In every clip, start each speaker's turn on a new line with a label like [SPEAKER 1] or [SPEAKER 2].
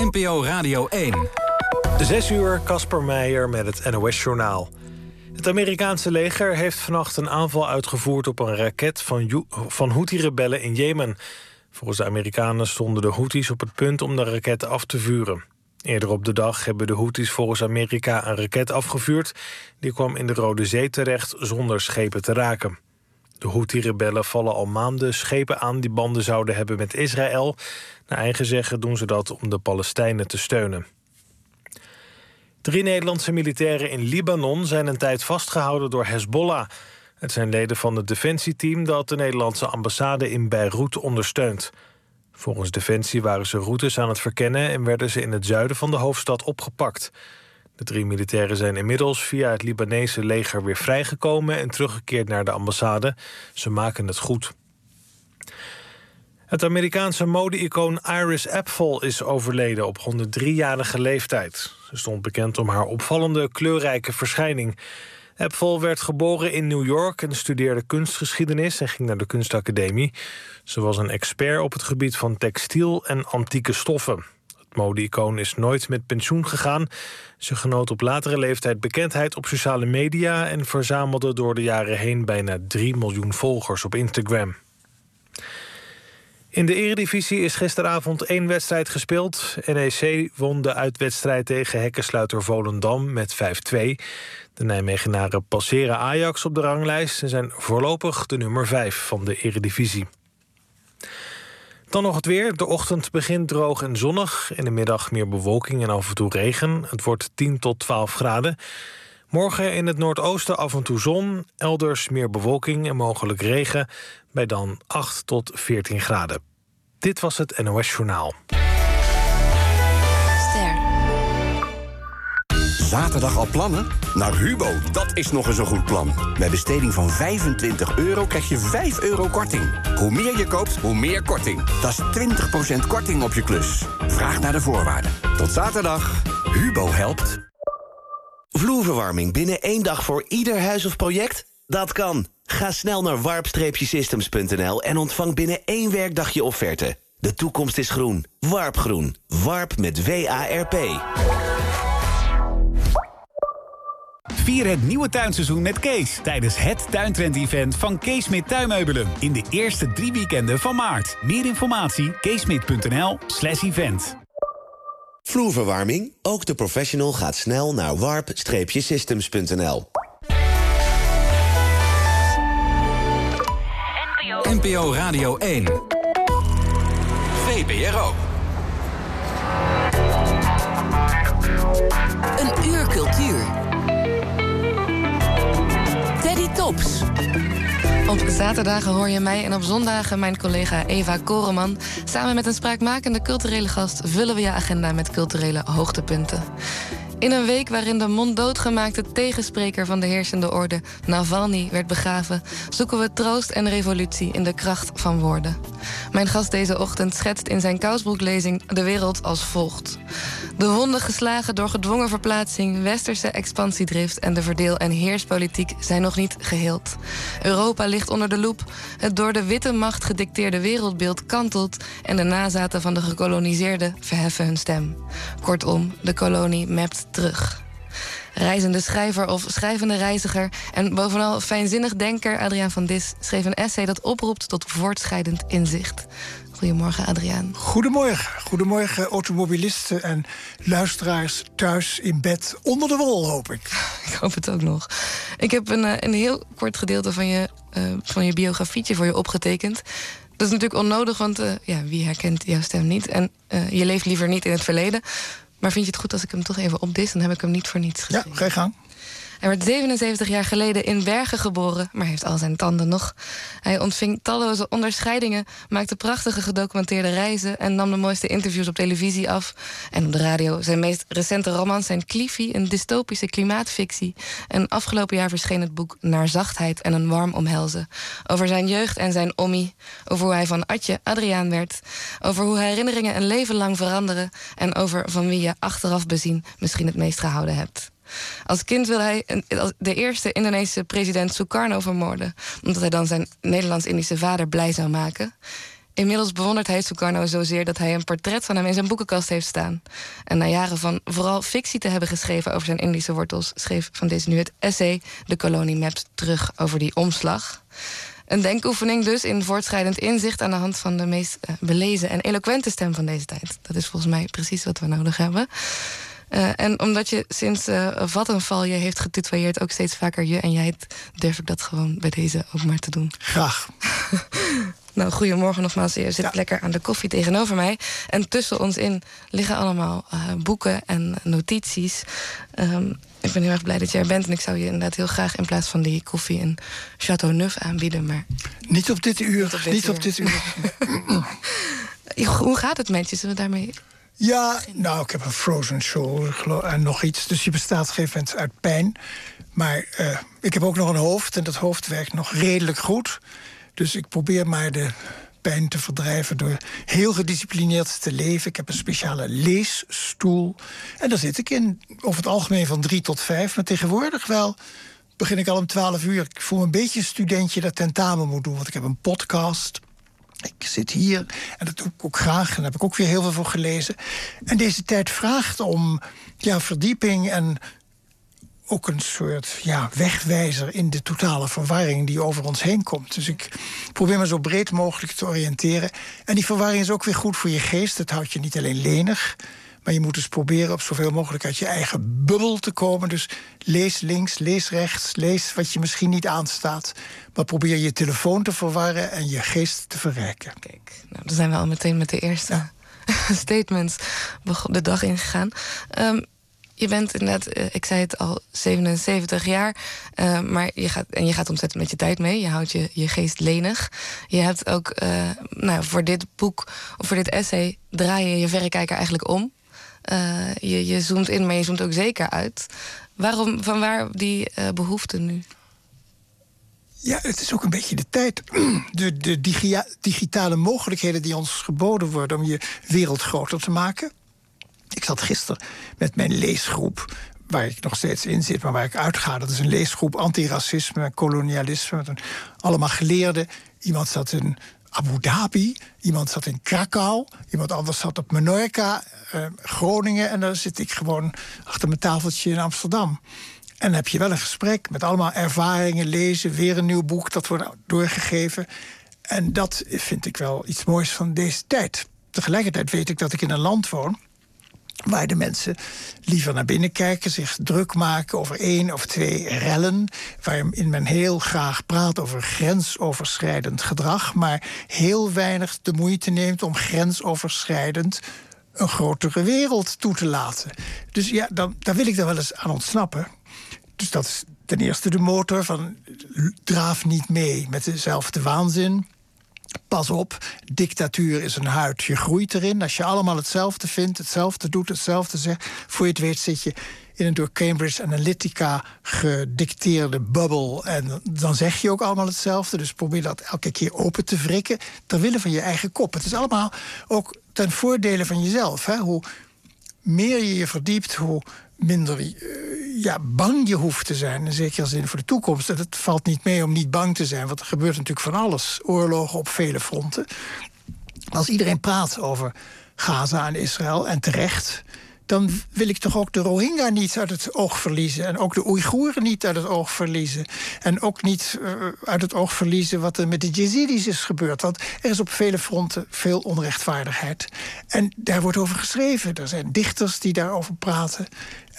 [SPEAKER 1] NPO Radio 1.
[SPEAKER 2] 6 uur, Casper Meijer met het NOS-journaal. Het Amerikaanse leger heeft vannacht een aanval uitgevoerd op een raket van Houthi-rebellen in Jemen. Volgens de Amerikanen stonden de Houthis op het punt om de raket af te vuren. Eerder op de dag hebben de Houthis volgens Amerika een raket afgevuurd. Die kwam in de Rode Zee terecht zonder schepen te raken. De Houthi-rebellen vallen al maanden schepen aan die banden zouden hebben met Israël. Naar eigen zeggen doen ze dat om de Palestijnen te steunen. 3 Nederlandse militairen in Libanon zijn een tijd vastgehouden door Hezbollah. Het zijn leden van het defensieteam dat de Nederlandse ambassade in Beirut ondersteunt. Volgens Defensie waren ze routes aan het verkennen en werden ze in het zuiden van de hoofdstad opgepakt. De 3 militairen zijn inmiddels via het Libanese leger weer vrijgekomen en teruggekeerd naar de ambassade. Ze maken het goed. Het Amerikaanse mode-icoon Iris Apfel is overleden op 103-jarige leeftijd. Ze stond bekend om haar opvallende, kleurrijke verschijning. Apfel werd geboren in New York en studeerde kunstgeschiedenis en ging naar de kunstacademie. Ze was een expert op het gebied van textiel en antieke stoffen. Het mode-icoon is nooit met pensioen gegaan. Ze genoot op latere leeftijd bekendheid op sociale media en verzamelde door de jaren heen bijna 3 miljoen volgers op Instagram. In de Eredivisie is gisteravond 1 wedstrijd gespeeld. NEC won de uitwedstrijd tegen hekkensluiter Volendam met 5-2. De Nijmegenaren passeren Ajax op de ranglijst en zijn voorlopig de nummer 5 van de Eredivisie. Dan nog het weer. De ochtend begint droog en zonnig. In de middag meer bewolking en af en toe regen. Het wordt 10 tot 12 graden. Morgen in het noordoosten af en toe zon. Elders meer bewolking en mogelijk regen. Bij dan 8 tot 14 graden. Dit was het NOS Journaal.
[SPEAKER 3] Zaterdag al plannen? Naar Hubo, dat is nog eens een goed plan. Bij besteding van €25 krijg je €5 korting. Hoe meer je koopt, hoe meer korting. Dat is 20% korting op je klus. Vraag naar de voorwaarden. Tot zaterdag. Hubo helpt.
[SPEAKER 4] Vloerverwarming binnen 1 dag voor ieder huis of project? Dat kan. Ga snel naar warp-systems.nl en ontvang binnen 1 werkdag je offerte. De toekomst is groen. Warpgroen. Warp met WARP.
[SPEAKER 5] Vier het nieuwe tuinseizoen met Kees tijdens het tuintrend-event van Kees Smit Tuinmeubelen in de eerste 3 weekenden van maart. Meer informatie keesmit.nl/event.
[SPEAKER 4] Vloerverwarming? Ook de professional gaat snel naar warp-systems.nl.
[SPEAKER 1] NPO Radio 1. VPRO.
[SPEAKER 6] Een uur cultuur. Teddy Tops.
[SPEAKER 7] Op zaterdagen hoor je mij en op zondagen mijn collega Eva Koreman. Samen met een spraakmakende culturele gast vullen we je agenda met culturele hoogtepunten. In een week waarin de monddoodgemaakte tegenspreker van de heersende orde, Navalny, werd begraven, zoeken we troost en revolutie in de kracht van woorden. Mijn gast deze ochtend schetst in zijn kousbroeklezing de wereld als volgt. De wonden geslagen door gedwongen verplaatsing, westerse expansiedrift en de verdeel- en heerspolitiek zijn nog niet geheeld. Europa ligt onder de loep, het door de witte macht gedicteerde wereldbeeld kantelt en de nazaten van de gekoloniseerden verheffen hun stem. Kortom, de kolonie mept terug. Reizende schrijver of schrijvende reiziger en bovenal fijnzinnig denker Adriaan van Dis schreef een essay dat oproept tot voortschrijdend inzicht. Goedemorgen, Adriaan.
[SPEAKER 8] Goedemorgen. Goedemorgen, automobilisten en luisteraars thuis in bed onder de wol, hoop ik.
[SPEAKER 7] Ik hoop het ook nog. Ik heb een heel kort gedeelte van je biografietje voor je opgetekend. Dat is natuurlijk onnodig, want wie herkent jouw stem niet? En je leeft liever niet in het verleden. Maar vind je het goed als ik hem toch even opdis? Dan heb ik hem niet voor niets geschreven.
[SPEAKER 8] Ja, ga je gang.
[SPEAKER 7] Hij werd 77 jaar geleden in Bergen geboren, maar heeft al zijn tanden nog. Hij ontving talloze onderscheidingen, maakte prachtige gedocumenteerde reizen en nam de mooiste interviews op televisie af. En op de radio. Zijn meest recente romans zijn Cliffy, een dystopische klimaatfictie. En afgelopen jaar verscheen het boek Naar zachtheid en een warm omhelzen. Over zijn jeugd en zijn ommie. Over hoe hij van Atje Adriaan werd. Over hoe herinneringen een leven lang veranderen. En over van wie je achteraf bezien misschien het meest gehouden hebt. Als kind wil hij de eerste Indonesische president Sukarno vermoorden, omdat hij dan zijn Nederlands-Indische vader blij zou maken. Inmiddels bewondert hij Sukarno zozeer dat hij een portret van hem in zijn boekenkast heeft staan. En na jaren van vooral fictie te hebben geschreven over zijn Indische wortels, schreef Van Dis nu het essay De Kolonie Maps terug over die omslag. Een denkoefening dus in voortschrijdend inzicht aan de hand van de meest belezen en eloquente stem van deze tijd. Dat is volgens mij precies wat we nodig hebben. En omdat je sinds Vattenfall je heeft getutoyeerd ook steeds vaker je en jij, durf ik dat gewoon bij deze ook maar te doen.
[SPEAKER 8] Graag.
[SPEAKER 7] Nou, goedemorgen nogmaals. Je zit lekker aan de koffie tegenover mij. En tussen ons in liggen allemaal boeken en notities. Ik ben heel erg blij dat je er bent. En ik zou je inderdaad heel graag in plaats van die koffie een Chateau Neuf aanbieden. Maar
[SPEAKER 8] Niet op dit uur. Niet op dit uur.
[SPEAKER 7] Hoe gaat het met je? Zullen we daarmee...
[SPEAKER 8] Ja, nou, ik heb een frozen shoulder en nog iets. Dus je bestaat op een gegeven moment uit pijn. Maar ik heb ook nog een hoofd en dat hoofd werkt nog redelijk goed. Dus ik probeer maar de pijn te verdrijven door heel gedisciplineerd te leven. Ik heb een speciale leesstoel. En daar zit ik in, over het algemeen van 3 tot 5. Maar tegenwoordig wel begin ik al om 12 uur. Ik voel me een beetje een studentje dat tentamen moet doen. Want ik heb een podcast. Ik zit hier en dat doe ik ook graag. En daar heb ik ook weer heel veel voor gelezen. En deze tijd vraagt om verdieping en ook een soort wegwijzer in de totale verwarring die over ons heen komt. Dus ik probeer me zo breed mogelijk te oriënteren. En die verwarring is ook weer goed voor je geest. Het houdt je niet alleen lenig, maar je moet dus proberen op zoveel mogelijk uit je eigen bubbel te komen. Dus lees links, lees rechts, lees wat je misschien niet aanstaat. Maar probeer je telefoon te verwarren en je geest te verrijken.
[SPEAKER 7] Kijk, nou, dan zijn we al meteen met de eerste statements de dag ingegaan. Je bent inderdaad, ik zei het al, 77 jaar. Maar je gaat ontzettend met je tijd mee. Je houdt je geest lenig. Je hebt ook, voor dit boek of voor dit essay draai je je verrekijker eigenlijk om. Je zoomt in, maar je zoomt ook zeker uit. Vanwaar die behoefte nu?
[SPEAKER 8] Ja, het is ook een beetje de tijd. De digitale mogelijkheden die ons geboden worden om je wereld groter te maken. Ik zat gisteren met mijn leesgroep, waar ik nog steeds in zit, maar waar ik uitga. Dat is een leesgroep antiracisme en kolonialisme. Met allemaal geleerden. Iemand zat in Abu Dhabi, iemand zat in Krakau, iemand anders zat op Menorca, Groningen. En dan zit ik gewoon achter mijn tafeltje in Amsterdam. En dan heb je wel een gesprek met allemaal ervaringen, lezen, weer een nieuw boek, dat wordt doorgegeven. En dat vind ik wel iets moois van deze tijd. Tegelijkertijd weet ik dat ik in een land woon waar de mensen liever naar binnen kijken, zich druk maken over 1 of 2 rellen, waarin men heel graag praat over grensoverschrijdend gedrag, maar heel weinig de moeite neemt om grensoverschrijdend een grotere wereld toe te laten. Dus ja, daar wil ik dan wel eens aan ontsnappen. Dus dat is ten eerste de motor van draaf niet mee met dezelfde waanzin. Pas op, dictatuur is een huid, je groeit erin. Als je allemaal hetzelfde vindt, hetzelfde doet, hetzelfde zegt, voor je het weet zit je in een door Cambridge Analytica gedicteerde bubbel. En dan zeg je ook allemaal hetzelfde. Dus probeer dat elke keer open te wrikken ter wille van je eigen kop. Het is allemaal ook ten voordele van jezelf. Hè? Hoe meer je je verdiept, hoe minder bang je hoeft te zijn. In zekere zin voor de toekomst. En het valt niet mee om niet bang te zijn. Want er gebeurt natuurlijk van alles. Oorlogen op vele fronten. Als iedereen praat over Gaza en Israël, en terecht, dan wil ik toch ook de Rohingya niet uit het oog verliezen. En ook de Oeigoeren niet uit het oog verliezen. En ook niet uit het oog verliezen wat er met de Jezidis is gebeurd. Want er is op vele fronten veel onrechtvaardigheid. En daar wordt over geschreven. Er zijn dichters die daarover praten.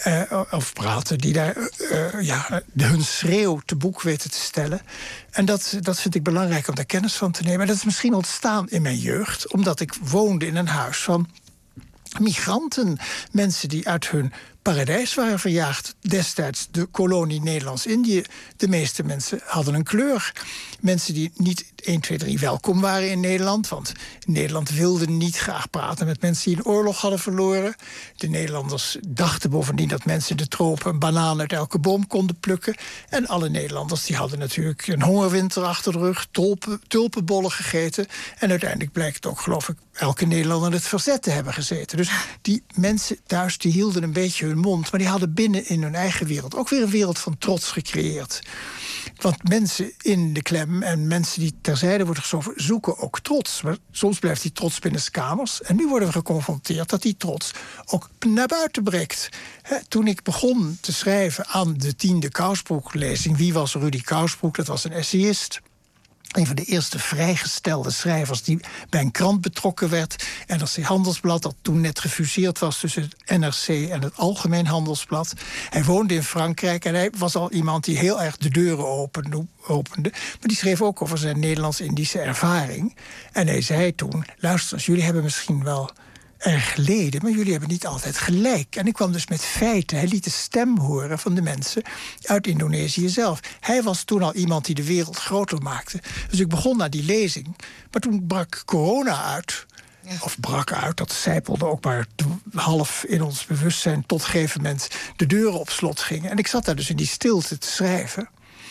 [SPEAKER 8] Die daar hun schreeuw te boek weten te stellen. En dat vind ik belangrijk om daar kennis van te nemen. En dat is misschien ontstaan in mijn jeugd, omdat ik woonde in een huis van migranten, mensen die uit hun paradijs waren verjaagd. Destijds de kolonie Nederlands-Indië. De meeste mensen hadden een kleur. Mensen die niet 1, 2, 3 welkom waren in Nederland. Want Nederland wilde niet graag praten met mensen die een oorlog hadden verloren. De Nederlanders dachten bovendien dat mensen in de tropen een banaan uit elke boom konden plukken. En alle Nederlanders die hadden natuurlijk een hongerwinter achter de rug, tulpenbollen gegeten. En uiteindelijk blijkt ook, geloof ik, elke Nederlander het verzet te hebben gezeten. Dus die mensen thuis die hielden een beetje hun mond, maar die hadden binnen in hun eigen wereld ook weer een wereld van trots gecreëerd. Want mensen in de klem en mensen die terzijde worden geschoven zoeken ook trots. Maar soms blijft die trots binnenskamers. En nu worden we geconfronteerd dat die trots ook naar buiten breekt. Toen ik begon te schrijven aan de 10e Kousbroek-lezing... Wie was Rudy Kousbroek? Dat was een essayist. Een van de eerste vrijgestelde schrijvers die bij een krant betrokken werd. NRC Handelsblad, dat toen net gefuseerd was tussen het NRC en het Algemeen Handelsblad. Hij woonde in Frankrijk en hij was al iemand die heel erg de deuren opende. Maar die schreef ook over zijn Nederlands-Indische ervaring. En hij zei toen, luister eens, jullie hebben misschien wel erg geleden, maar jullie hebben niet altijd gelijk. En ik kwam dus met feiten. Hij liet de stem horen van de mensen uit Indonesië zelf. Hij was toen al iemand die de wereld groter maakte. Dus ik begon naar die lezing. Maar toen brak corona uit. Ja. Of brak uit, dat sijpelde ook maar half in ons bewustzijn... tot een gegeven moment de deuren op slot gingen. En ik zat daar dus in die stilte te schrijven.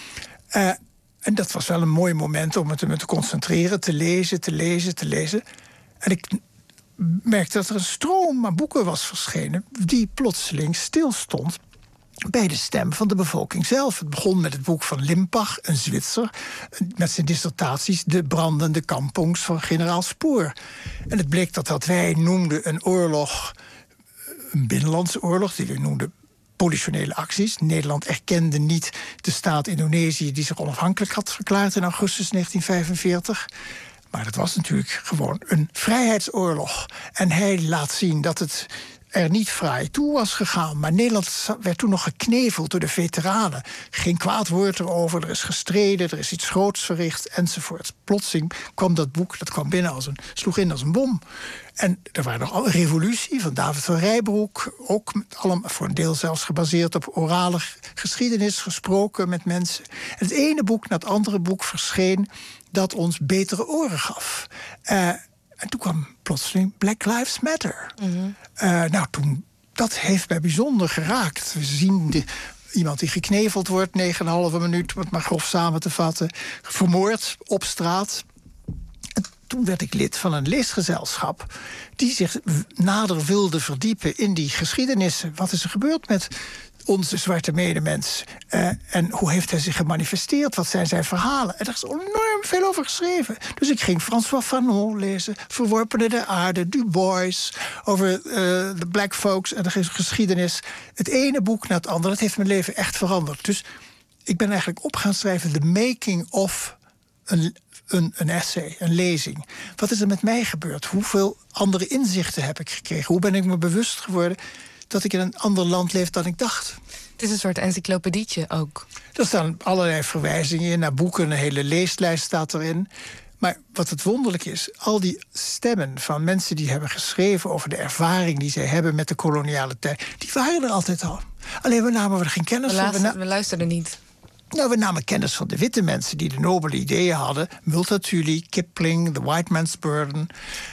[SPEAKER 8] En dat was wel een mooi moment om me te concentreren, te lezen. En ik merkte dat er een stroom aan boeken was verschenen die plotseling stilstond bij de stem van de bevolking zelf. Het begon met het boek van Limpach, een Zwitser, met zijn dissertaties De brandende kampongs van generaal Spoor. En het bleek dat wat wij noemden een oorlog, een binnenlandse oorlog, die we noemden politionele acties. Nederland erkende niet de staat Indonesië die zich onafhankelijk had verklaard in augustus 1945. Maar dat was natuurlijk gewoon een vrijheidsoorlog. En hij laat zien dat het er niet fraai toe was gegaan. Maar Nederland werd toen nog gekneveld door de veteranen. Geen kwaad woord erover, er is gestreden, er is iets groots verricht, enzovoort. Plotseling kwam dat boek, dat kwam binnen sloeg in als een bom. En er was nog een revolutie van David van Rijbroek, ook voor een deel zelfs gebaseerd op orale geschiedenis, gesproken met mensen. En het ene boek na het andere boek verscheen dat ons betere oren gaf. En toen kwam plotseling Black Lives Matter. Mm-hmm. Dat heeft mij bijzonder geraakt. We zien iemand die gekneveld wordt, 9,5 minuut, om het maar grof samen te vatten, vermoord op straat. En toen werd ik lid van een leesgezelschap die zich nader wilde verdiepen in die geschiedenissen. Wat is er gebeurd met onze zwarte medemens? En hoe heeft hij zich gemanifesteerd? Wat zijn zijn verhalen? En er is enorm veel over geschreven. Dus ik ging François Fanon lezen, Verworpenen der Aarde, Du Bois, over de black folks en de geschiedenis. Het ene boek na het andere, dat heeft mijn leven echt veranderd. Dus ik ben eigenlijk op gaan schrijven The Making of een essay, een lezing. Wat is er met mij gebeurd? Hoeveel andere inzichten heb ik gekregen? Hoe ben ik me bewust geworden dat ik in een ander land leef dan ik dacht?
[SPEAKER 7] Het is een soort encyclopedietje ook.
[SPEAKER 8] Er staan allerlei verwijzingen in naar boeken. Een hele leeslijst staat erin. Maar wat het wonderlijk is, al die stemmen van mensen die hebben geschreven over de ervaring die zij hebben met de koloniale tijd, die waren er altijd al. Alleen we namen er geen kennis van.
[SPEAKER 7] We luisterden niet.
[SPEAKER 8] Nou, we namen kennis van de witte mensen die de nobele ideeën hadden. Multatuli, Kipling, The White Man's Burden.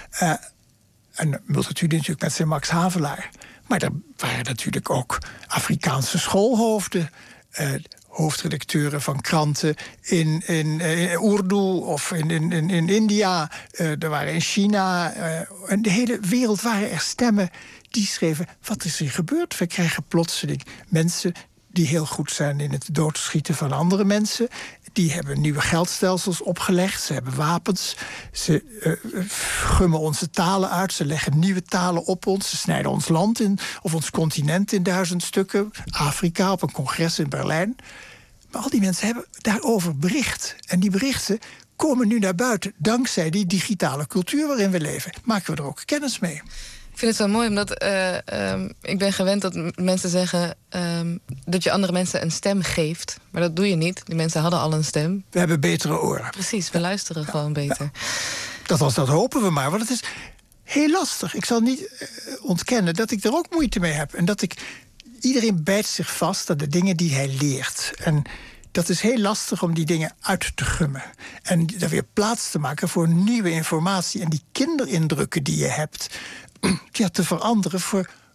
[SPEAKER 8] En Multatuli natuurlijk met zijn Max Havelaar. Maar er waren natuurlijk ook Afrikaanse schoolhoofden, hoofdredacteuren van kranten in Urdu of in India. Er waren in China. En de hele wereld waren er stemmen die schreven, wat is er gebeurd? We krijgen plotseling mensen die heel goed zijn in het doodschieten van andere mensen. Die hebben nieuwe geldstelsels opgelegd. Ze hebben wapens. Ze gummen onze talen uit. Ze leggen nieuwe talen op ons. Ze snijden ons land in, of ons continent in 1000 stukken. Afrika op een congres in Berlijn. Maar al die mensen hebben daarover bericht. En die berichten komen nu naar buiten dankzij die digitale cultuur waarin we leven. Maken we er ook kennis mee.
[SPEAKER 7] Ik vind het zo mooi, omdat ik ben gewend dat mensen zeggen dat je andere mensen een stem geeft. Maar dat doe je niet. Die mensen hadden al een stem.
[SPEAKER 8] We hebben betere oren.
[SPEAKER 7] Precies, we luisteren gewoon beter.
[SPEAKER 8] Ja. Dat hopen we maar, want het is heel lastig. Ik zal niet ontkennen dat ik er ook moeite mee heb. En dat iedereen bijt zich vast aan de dingen die hij leert. En dat is heel lastig om die dingen uit te gummen. En daar weer plaats te maken voor nieuwe informatie. En die kinderindrukken die je hebt, te veranderen voor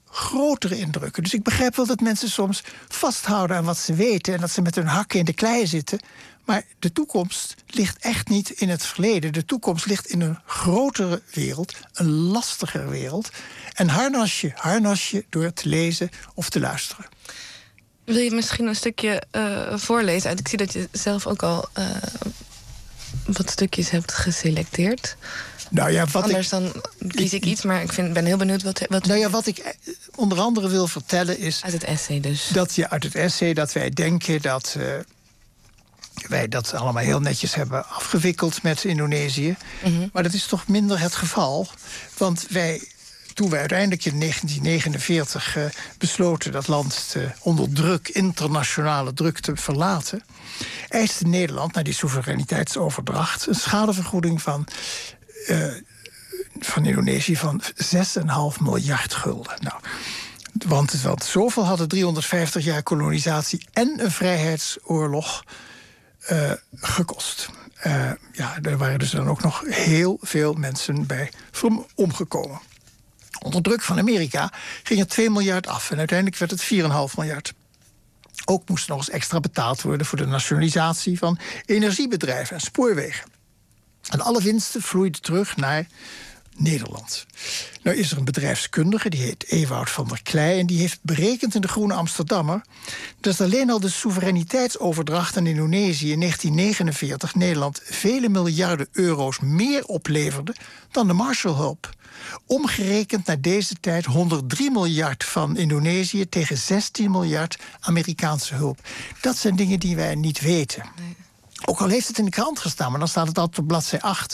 [SPEAKER 8] grotere indrukken. Dus ik begrijp wel dat mensen soms vasthouden aan wat ze weten en dat ze met hun hakken in de klei zitten. Maar de toekomst ligt echt niet in het verleden. De toekomst ligt in een grotere wereld, een lastiger wereld. En harnas je door te lezen of te luisteren.
[SPEAKER 7] Wil je misschien een stukje voorlezen? Ik zie dat je zelf ook al wat stukjes hebt geselecteerd.
[SPEAKER 8] Nou ja,
[SPEAKER 7] dan kies ik iets, maar ik ben heel benieuwd wat...
[SPEAKER 8] Nou ja, wat ik onder andere wil vertellen is...
[SPEAKER 7] Uit het essay dus.
[SPEAKER 8] Uit het essay dat wij denken dat wij dat allemaal heel netjes hebben afgewikkeld met Indonesië. Mm-hmm. Maar dat is toch minder het geval. Want toen wij uiteindelijk in 1949 besloten dat land onder druk, internationale druk, te verlaten, eiste Nederland na die soevereiniteitsoverdracht een schadevergoeding van Indonesië van 6,5 miljard gulden. Nou, want zoveel hadden 350 jaar kolonisatie en een vrijheidsoorlog gekost. Er waren dus dan ook nog heel veel mensen bij omgekomen. Onder druk van Amerika ging het 2 miljard af en uiteindelijk werd het 4,5 miljard. Ook moest nog eens extra betaald worden voor de nationalisatie van energiebedrijven en spoorwegen. En alle winsten vloeiden terug naar Nederland. Nou is er een bedrijfskundige, die heet Ewout van der Klei, en die heeft berekend in de Groene Amsterdammer dat alleen al de soevereiniteitsoverdracht aan Indonesië in 1949 Nederland vele miljarden euro's meer opleverde dan de Marshallhulp. Omgerekend naar deze tijd 103 miljard van Indonesië tegen 16 miljard Amerikaanse hulp. Dat zijn dingen die wij niet weten. Nee. Ook al heeft het in de krant gestaan, maar dan staat het altijd op bladzij 8.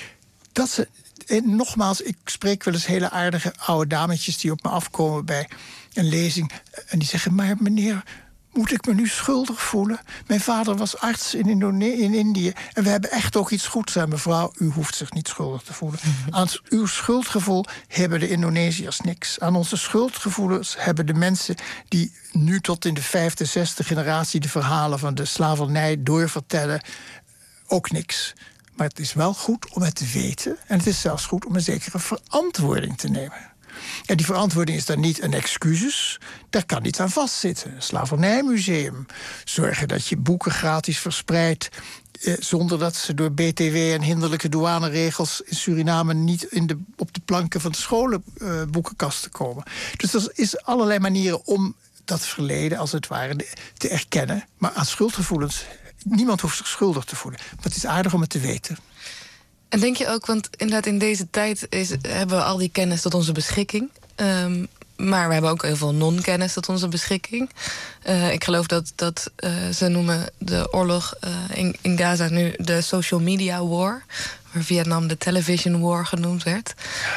[SPEAKER 8] Nogmaals, ik spreek wel eens hele aardige oude dametjes die op me afkomen bij een lezing. En die zeggen, maar meneer, moet ik me nu schuldig voelen? Mijn vader was arts in Indië en we hebben echt ook iets goeds aan. Mevrouw, u hoeft zich niet schuldig te voelen. Aan uw schuldgevoel hebben de Indonesiërs niks. Aan onze schuldgevoelens hebben de mensen die nu tot in de 5e, 6e generatie de verhalen van de slavernij doorvertellen ook niks. Maar het is wel goed om het te weten. En het is zelfs goed om een zekere verantwoording te nemen. En die verantwoording is dan niet een excuses. Daar kan niet aan vastzitten. Een slavernijmuseum. Zorgen dat je boeken gratis verspreidt zonder dat ze door BTW en hinderlijke douaneregels in Suriname niet op de planken van de scholenboekenkasten komen. Dus er is allerlei manieren om dat verleden, als het ware, te erkennen. Maar aan schuldgevoelens, niemand hoeft zich schuldig te voelen. Maar het is aardig om het te weten.
[SPEAKER 7] En denk je ook, want inderdaad in deze tijd hebben we al die kennis tot onze beschikking. Maar we hebben ook heel veel non-kennis tot onze beschikking. Ik geloof dat ze noemen de oorlog in Gaza nu de social media war. Waar Vietnam de television war genoemd werd.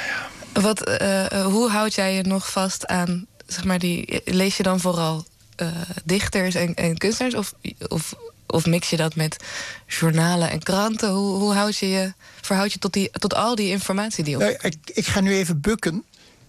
[SPEAKER 7] Ja. Hoe houd jij je nog vast aan, zeg maar, lees je dan vooral dichters en kunstenaars? Of mix je dat met journalen en kranten? Hoe verhoud je tot al die informatie die op...
[SPEAKER 8] Ik ga nu even bukken.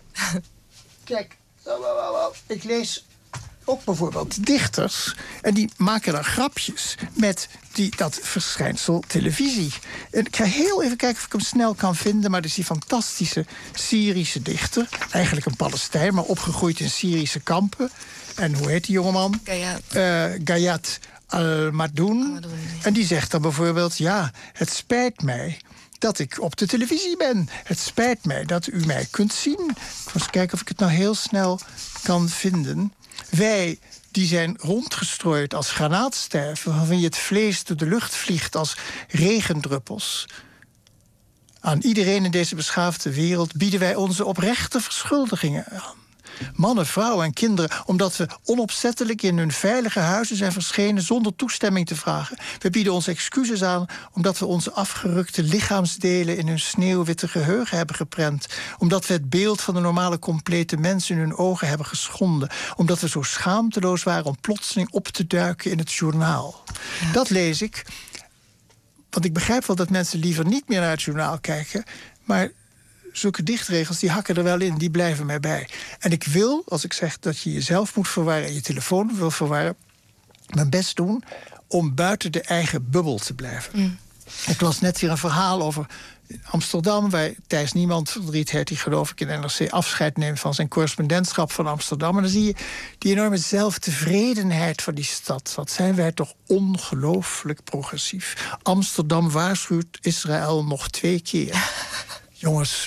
[SPEAKER 8] Kijk, ik lees ook bijvoorbeeld dichters. En die maken dan grapjes met dat verschijnsel televisie. En ik ga heel even kijken of ik hem snel kan vinden. Maar dat is die fantastische Syrische dichter. Eigenlijk een Palestijn, maar opgegroeid in Syrische kampen. En hoe heet die jongeman? Gayat Al-Madoun. En die zegt dan bijvoorbeeld, ja, het spijt mij dat ik op de televisie ben. Het spijt mij dat u mij kunt zien. Ik ga eens kijken of ik het nou heel snel kan vinden. Wij die zijn rondgestrooid als granaatsterven, waarvan je het vlees door de lucht vliegt als regendruppels. Aan iedereen in deze beschaafde wereld bieden wij onze oprechte verschuldigingen aan. Mannen, vrouwen en kinderen, omdat we onopzettelijk in hun veilige huizen zijn verschenen zonder toestemming te vragen. We bieden onze excuses aan omdat we onze afgerukte lichaamsdelen in hun sneeuwwitte geheugen hebben geprent. Omdat we het beeld van de normale complete mens in hun ogen hebben geschonden. Omdat we zo schaamteloos waren om plotseling op te duiken in het journaal. Ja. Dat lees ik, want ik begrijp wel dat mensen liever niet meer naar het journaal kijken, maar zulke dichtregels, die hakken er wel in, die blijven mij bij. En ik wil, als ik zeg dat je jezelf moet verwarren en je telefoon wil verwarren, mijn best doen om buiten de eigen bubbel te blijven. Ik las net weer een verhaal over in Amsterdam, waar Thijs Niemand verdriet heet, die geloof ik in NRC afscheid neemt van zijn correspondentschap van Amsterdam. En dan zie je die enorme zelftevredenheid van die stad. Wat zijn wij toch ongelooflijk progressief. Amsterdam waarschuwt Israël nog 2 keer. Jongens,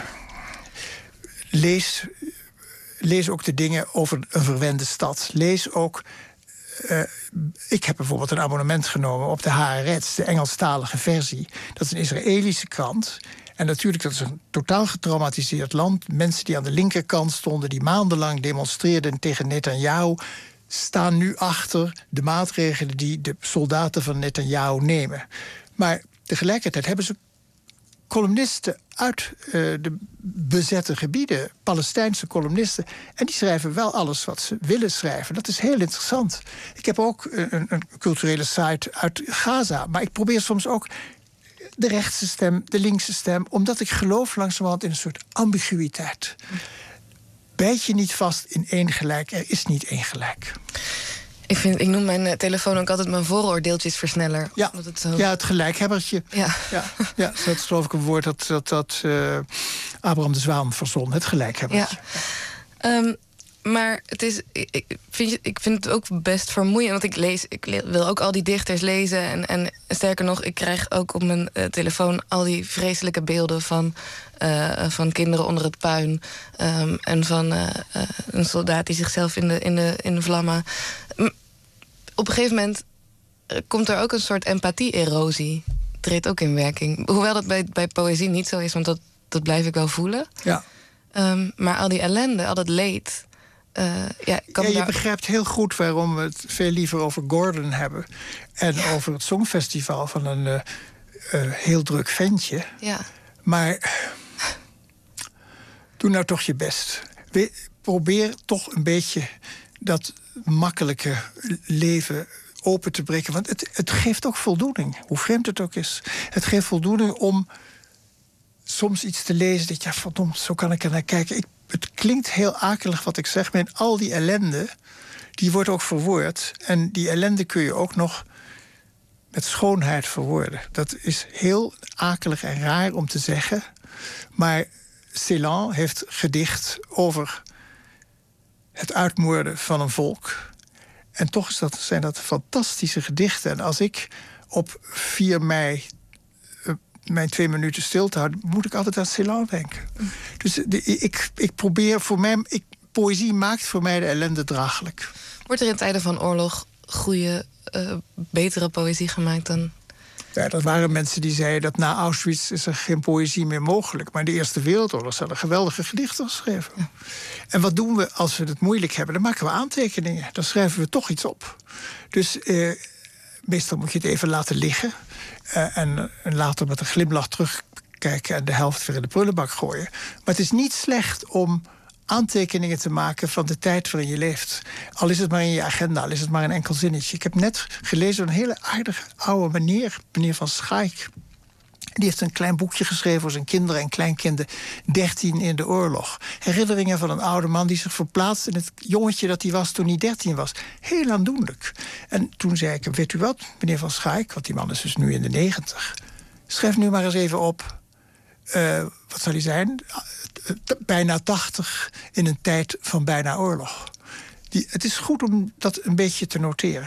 [SPEAKER 8] lees ook de dingen over een verwende stad. Lees ook... ik heb bijvoorbeeld een abonnement genomen op de Haaretz, de Engelstalige versie. Dat is een Israëlische krant. En natuurlijk, dat is een totaal getraumatiseerd land. Mensen die aan de linkerkant stonden, die maandenlang demonstreerden tegen Netanyahu, staan nu achter de maatregelen die de soldaten van Netanyahu nemen. Maar tegelijkertijd hebben ze columnisten uit de bezette gebieden, Palestijnse columnisten, en die schrijven wel alles wat ze willen schrijven. Dat is heel interessant. Ik heb ook een culturele site uit Gaza, maar ik probeer soms ook de rechtse stem, de linkse stem, omdat ik geloof langzamerhand in een soort ambiguïteit. Bijt je niet vast in één gelijk, er is niet één gelijk.
[SPEAKER 7] Ik noem mijn telefoon ook altijd mijn vooroordeeltjesversneller.
[SPEAKER 8] Ja,
[SPEAKER 7] het zo...
[SPEAKER 8] ja, het gelijkhebbertje.
[SPEAKER 7] Ja.
[SPEAKER 8] Dat is geloof ik een woord dat Abraham de Zwaan verzon. Het gelijkhebbertje.
[SPEAKER 7] Ja. Maar het is, ik vind het ook best vermoeiend. Want ik wil ook al die dichters lezen. En sterker nog, ik krijg ook op mijn telefoon al die vreselijke beelden van kinderen onder het puin. En van een soldaat die zichzelf in de vlammen. Op een gegeven moment komt er ook een soort empathie-erosie. Treedt ook in werking. Hoewel dat bij poëzie niet zo is, want dat blijf ik wel voelen.
[SPEAKER 8] Ja.
[SPEAKER 7] Maar al die ellende, al dat leed.
[SPEAKER 8] Je begrijpt heel goed waarom we het veel liever over Gordon hebben. En over het Songfestival van een heel druk ventje.
[SPEAKER 7] Ja.
[SPEAKER 8] Maar doe nou toch je best. Probeer toch een beetje dat makkelijke leven open te breken. Want het geeft ook voldoening, hoe vreemd het ook is. Het geeft voldoening om soms iets te lezen dat ja, verdomd, zo kan ik er naar kijken. Het klinkt heel akelig wat ik zeg, maar al die ellende, die wordt ook verwoord. En die ellende kun je ook nog met schoonheid verwoorden. Dat is heel akelig en raar om te zeggen. Maar Celan heeft gedicht over het uitmoorden van een volk. En toch zijn dat fantastische gedichten. En als ik op 4 mei mijn 2 minuten stilte houd, moet ik altijd aan Celan denken. Dus ik probeer voor mij... Poëzie maakt voor mij de ellende draaglijk.
[SPEAKER 7] Wordt er in tijden van oorlog goede, betere poëzie gemaakt dan?
[SPEAKER 8] Ja, dat waren mensen die zeiden dat na Auschwitz is er geen poëzie meer mogelijk. Maar in de Eerste Wereldoorlog zijn er geweldige gedichten geschreven. Ja. En wat doen we als we het moeilijk hebben? Dan maken we aantekeningen. Dan schrijven we toch iets op. Dus meestal moet je het even laten liggen. En later met een glimlach terugkijken en de helft weer in de prullenbak gooien. Maar het is niet slecht om aantekeningen te maken van de tijd waarin je leeft. Al is het maar in je agenda, al is het maar een enkel zinnetje. Ik heb net gelezen een hele aardige oude meneer van Schaik. Die heeft een klein boekje geschreven voor zijn kinderen en kleinkinderen. 13 in de oorlog. Herinneringen van een oude man die zich verplaatst in het jongetje dat hij was toen hij 13 was. Heel aandoenlijk. En toen zei ik, weet u wat, meneer van Schaik, want die man is dus nu in de 90. Schrijf nu maar eens even op, wat zal hij zijn? Bijna 80 in een tijd van bijna oorlog. Het is goed om dat een beetje te noteren.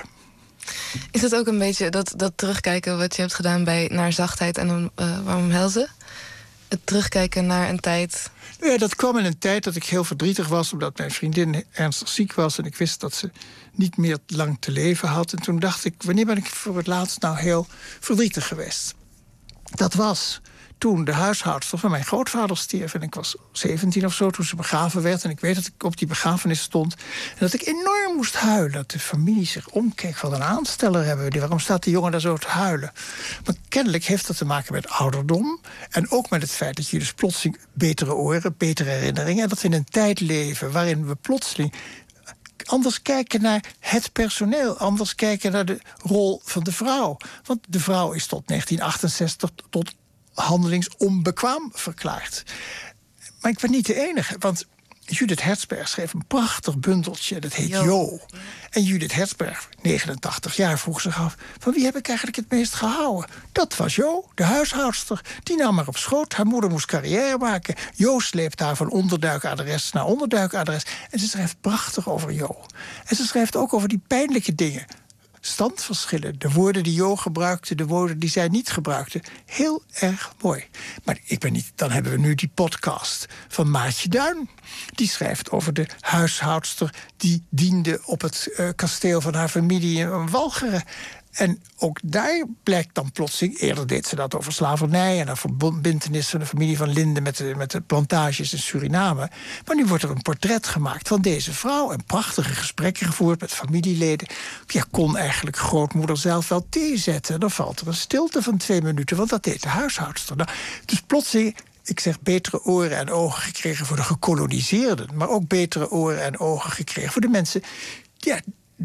[SPEAKER 7] Is dat ook een beetje dat terugkijken wat je hebt gedaan naar zachtheid en warm helzen? Het terugkijken naar een tijd?
[SPEAKER 8] Ja, dat kwam in een tijd dat ik heel verdrietig was, omdat mijn vriendin ernstig ziek was en ik wist dat ze niet meer lang te leven had. En toen dacht ik, wanneer ben ik voor het laatst nou heel verdrietig geweest? Dat was toen de huishoudster van mijn grootvader stierf. En ik was 17 of zo toen ze begraven werd. En ik weet dat ik op die begrafenis stond. En dat ik enorm moest huilen. Dat de familie zich omkeek. Wat een aansteller hebben we. Waarom staat die jongen daar zo te huilen? Maar kennelijk heeft dat te maken met ouderdom. En ook met het feit dat je dus plotseling betere oren, betere herinneringen. En dat we in een tijd leven waarin we plotseling anders kijken naar het personeel. Anders kijken naar de rol van de vrouw. Want de vrouw is tot 1968 tot handelingsonbekwaam verklaard. Maar ik ben niet de enige, want Judith Hertzberg schreef een prachtig bundeltje, dat heet Jo. En Judith Hertzberg, 89 jaar, vroeg zich af... van wie heb ik eigenlijk het meest gehouden? Dat was Jo, de huishoudster. Die nam haar op schoot. Haar moeder moest carrière maken. Jo sleept haar van onderduikadres naar onderduikadres. En ze schrijft prachtig over Jo. En ze schrijft ook over die pijnlijke dingen. Standverschillen, de woorden die Jo gebruikte, de woorden die zij niet gebruikte. Heel erg mooi. Maar dan hebben we nu die podcast van Maartje Duin. Die schrijft over de huishoudster die diende op het kasteel van haar familie in Walcheren. En ook daar blijkt dan plotseling... eerder deed ze dat over slavernij en de verbintenis van de familie van Linde met de plantages in Suriname. Maar nu wordt er een portret gemaakt van deze vrouw en prachtige gesprekken gevoerd met familieleden. Ja, kon eigenlijk grootmoeder zelf wel thee zetten? Dan valt er een stilte van 2 minuten, want dat deed de huishoudster. Nou, dus plotseling... Ik zeg betere oren en ogen gekregen voor de gekoloniseerden, maar ook betere oren en ogen gekregen voor de mensen... Ja,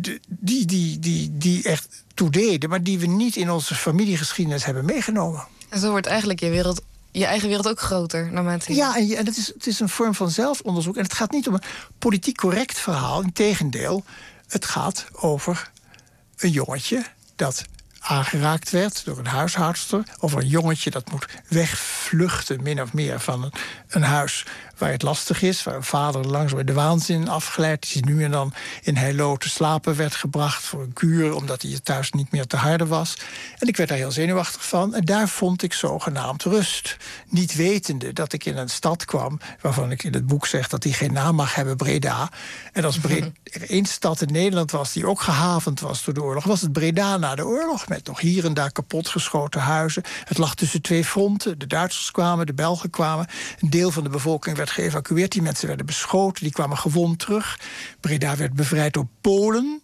[SPEAKER 8] die echt toededen, maar die we niet in onze familiegeschiedenis hebben meegenomen.
[SPEAKER 7] En zo wordt eigenlijk je eigen wereld ook groter, naarmate.
[SPEAKER 8] Ja, en het is een vorm van zelfonderzoek. En het gaat niet om een politiek correct verhaal. Integendeel, het gaat over een jongetje dat aangeraakt werd door een huishoudster, of een jongetje dat moet wegvluchten, min of meer, van een huis waar het lastig is, waar een vader langzaam in de waanzin afgeleid is, die nu en dan in Heilo te slapen werd gebracht voor een kuur, omdat hij thuis niet meer te harde was. En ik werd daar heel zenuwachtig van. En daar vond ik zogenaamd rust. Niet wetende dat ik in een stad kwam, waarvan ik in het boek zeg dat die geen naam mag hebben, Breda. En als er één stad in Nederland was die ook gehavend was door de oorlog, was het Breda na de oorlog, met nog hier en daar kapotgeschoten huizen. Het lag tussen 2 fronten. De Duitsers kwamen, de Belgen kwamen. Een deel van de bevolking werd geëvacueerd. Die mensen werden beschoten, die kwamen gewond terug. Breda werd bevrijd door Polen.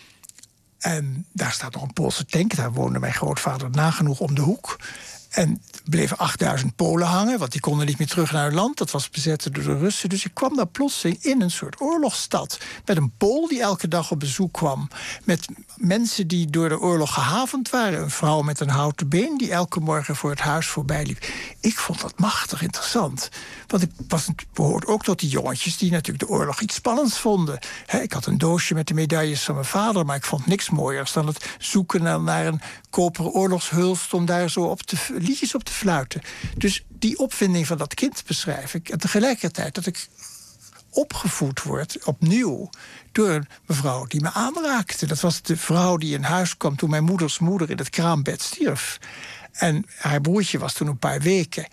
[SPEAKER 8] En daar staat nog een Poolse tank. Daar woonde mijn grootvader nagenoeg om de hoek. En bleven 8000 Polen hangen, want die konden niet meer terug naar hun land. Dat was bezet door de Russen. Dus ik kwam daar plotseling in een soort oorlogsstad. Met een Pool die elke dag op bezoek kwam. Met mensen die door de oorlog gehavend waren. Een vrouw met een houten been die elke morgen voor het huis voorbij liep. Ik vond dat machtig interessant. Want ik behoorde ook tot die jongetjes die natuurlijk de oorlog iets spannends vonden. Ik had een doosje met de medailles van mijn vader, maar ik vond niks mooiers dan het zoeken naar een koperen oorlogshulst om daar zo liedjes op te fluiten. Dus die opvinding van dat kind beschrijf ik. En tegelijkertijd dat ik opgevoed word, opnieuw, door een mevrouw die me aanraakte. Dat was de vrouw die in huis kwam toen mijn moeders moeder in het kraambed stierf. En haar broertje was toen een paar weken.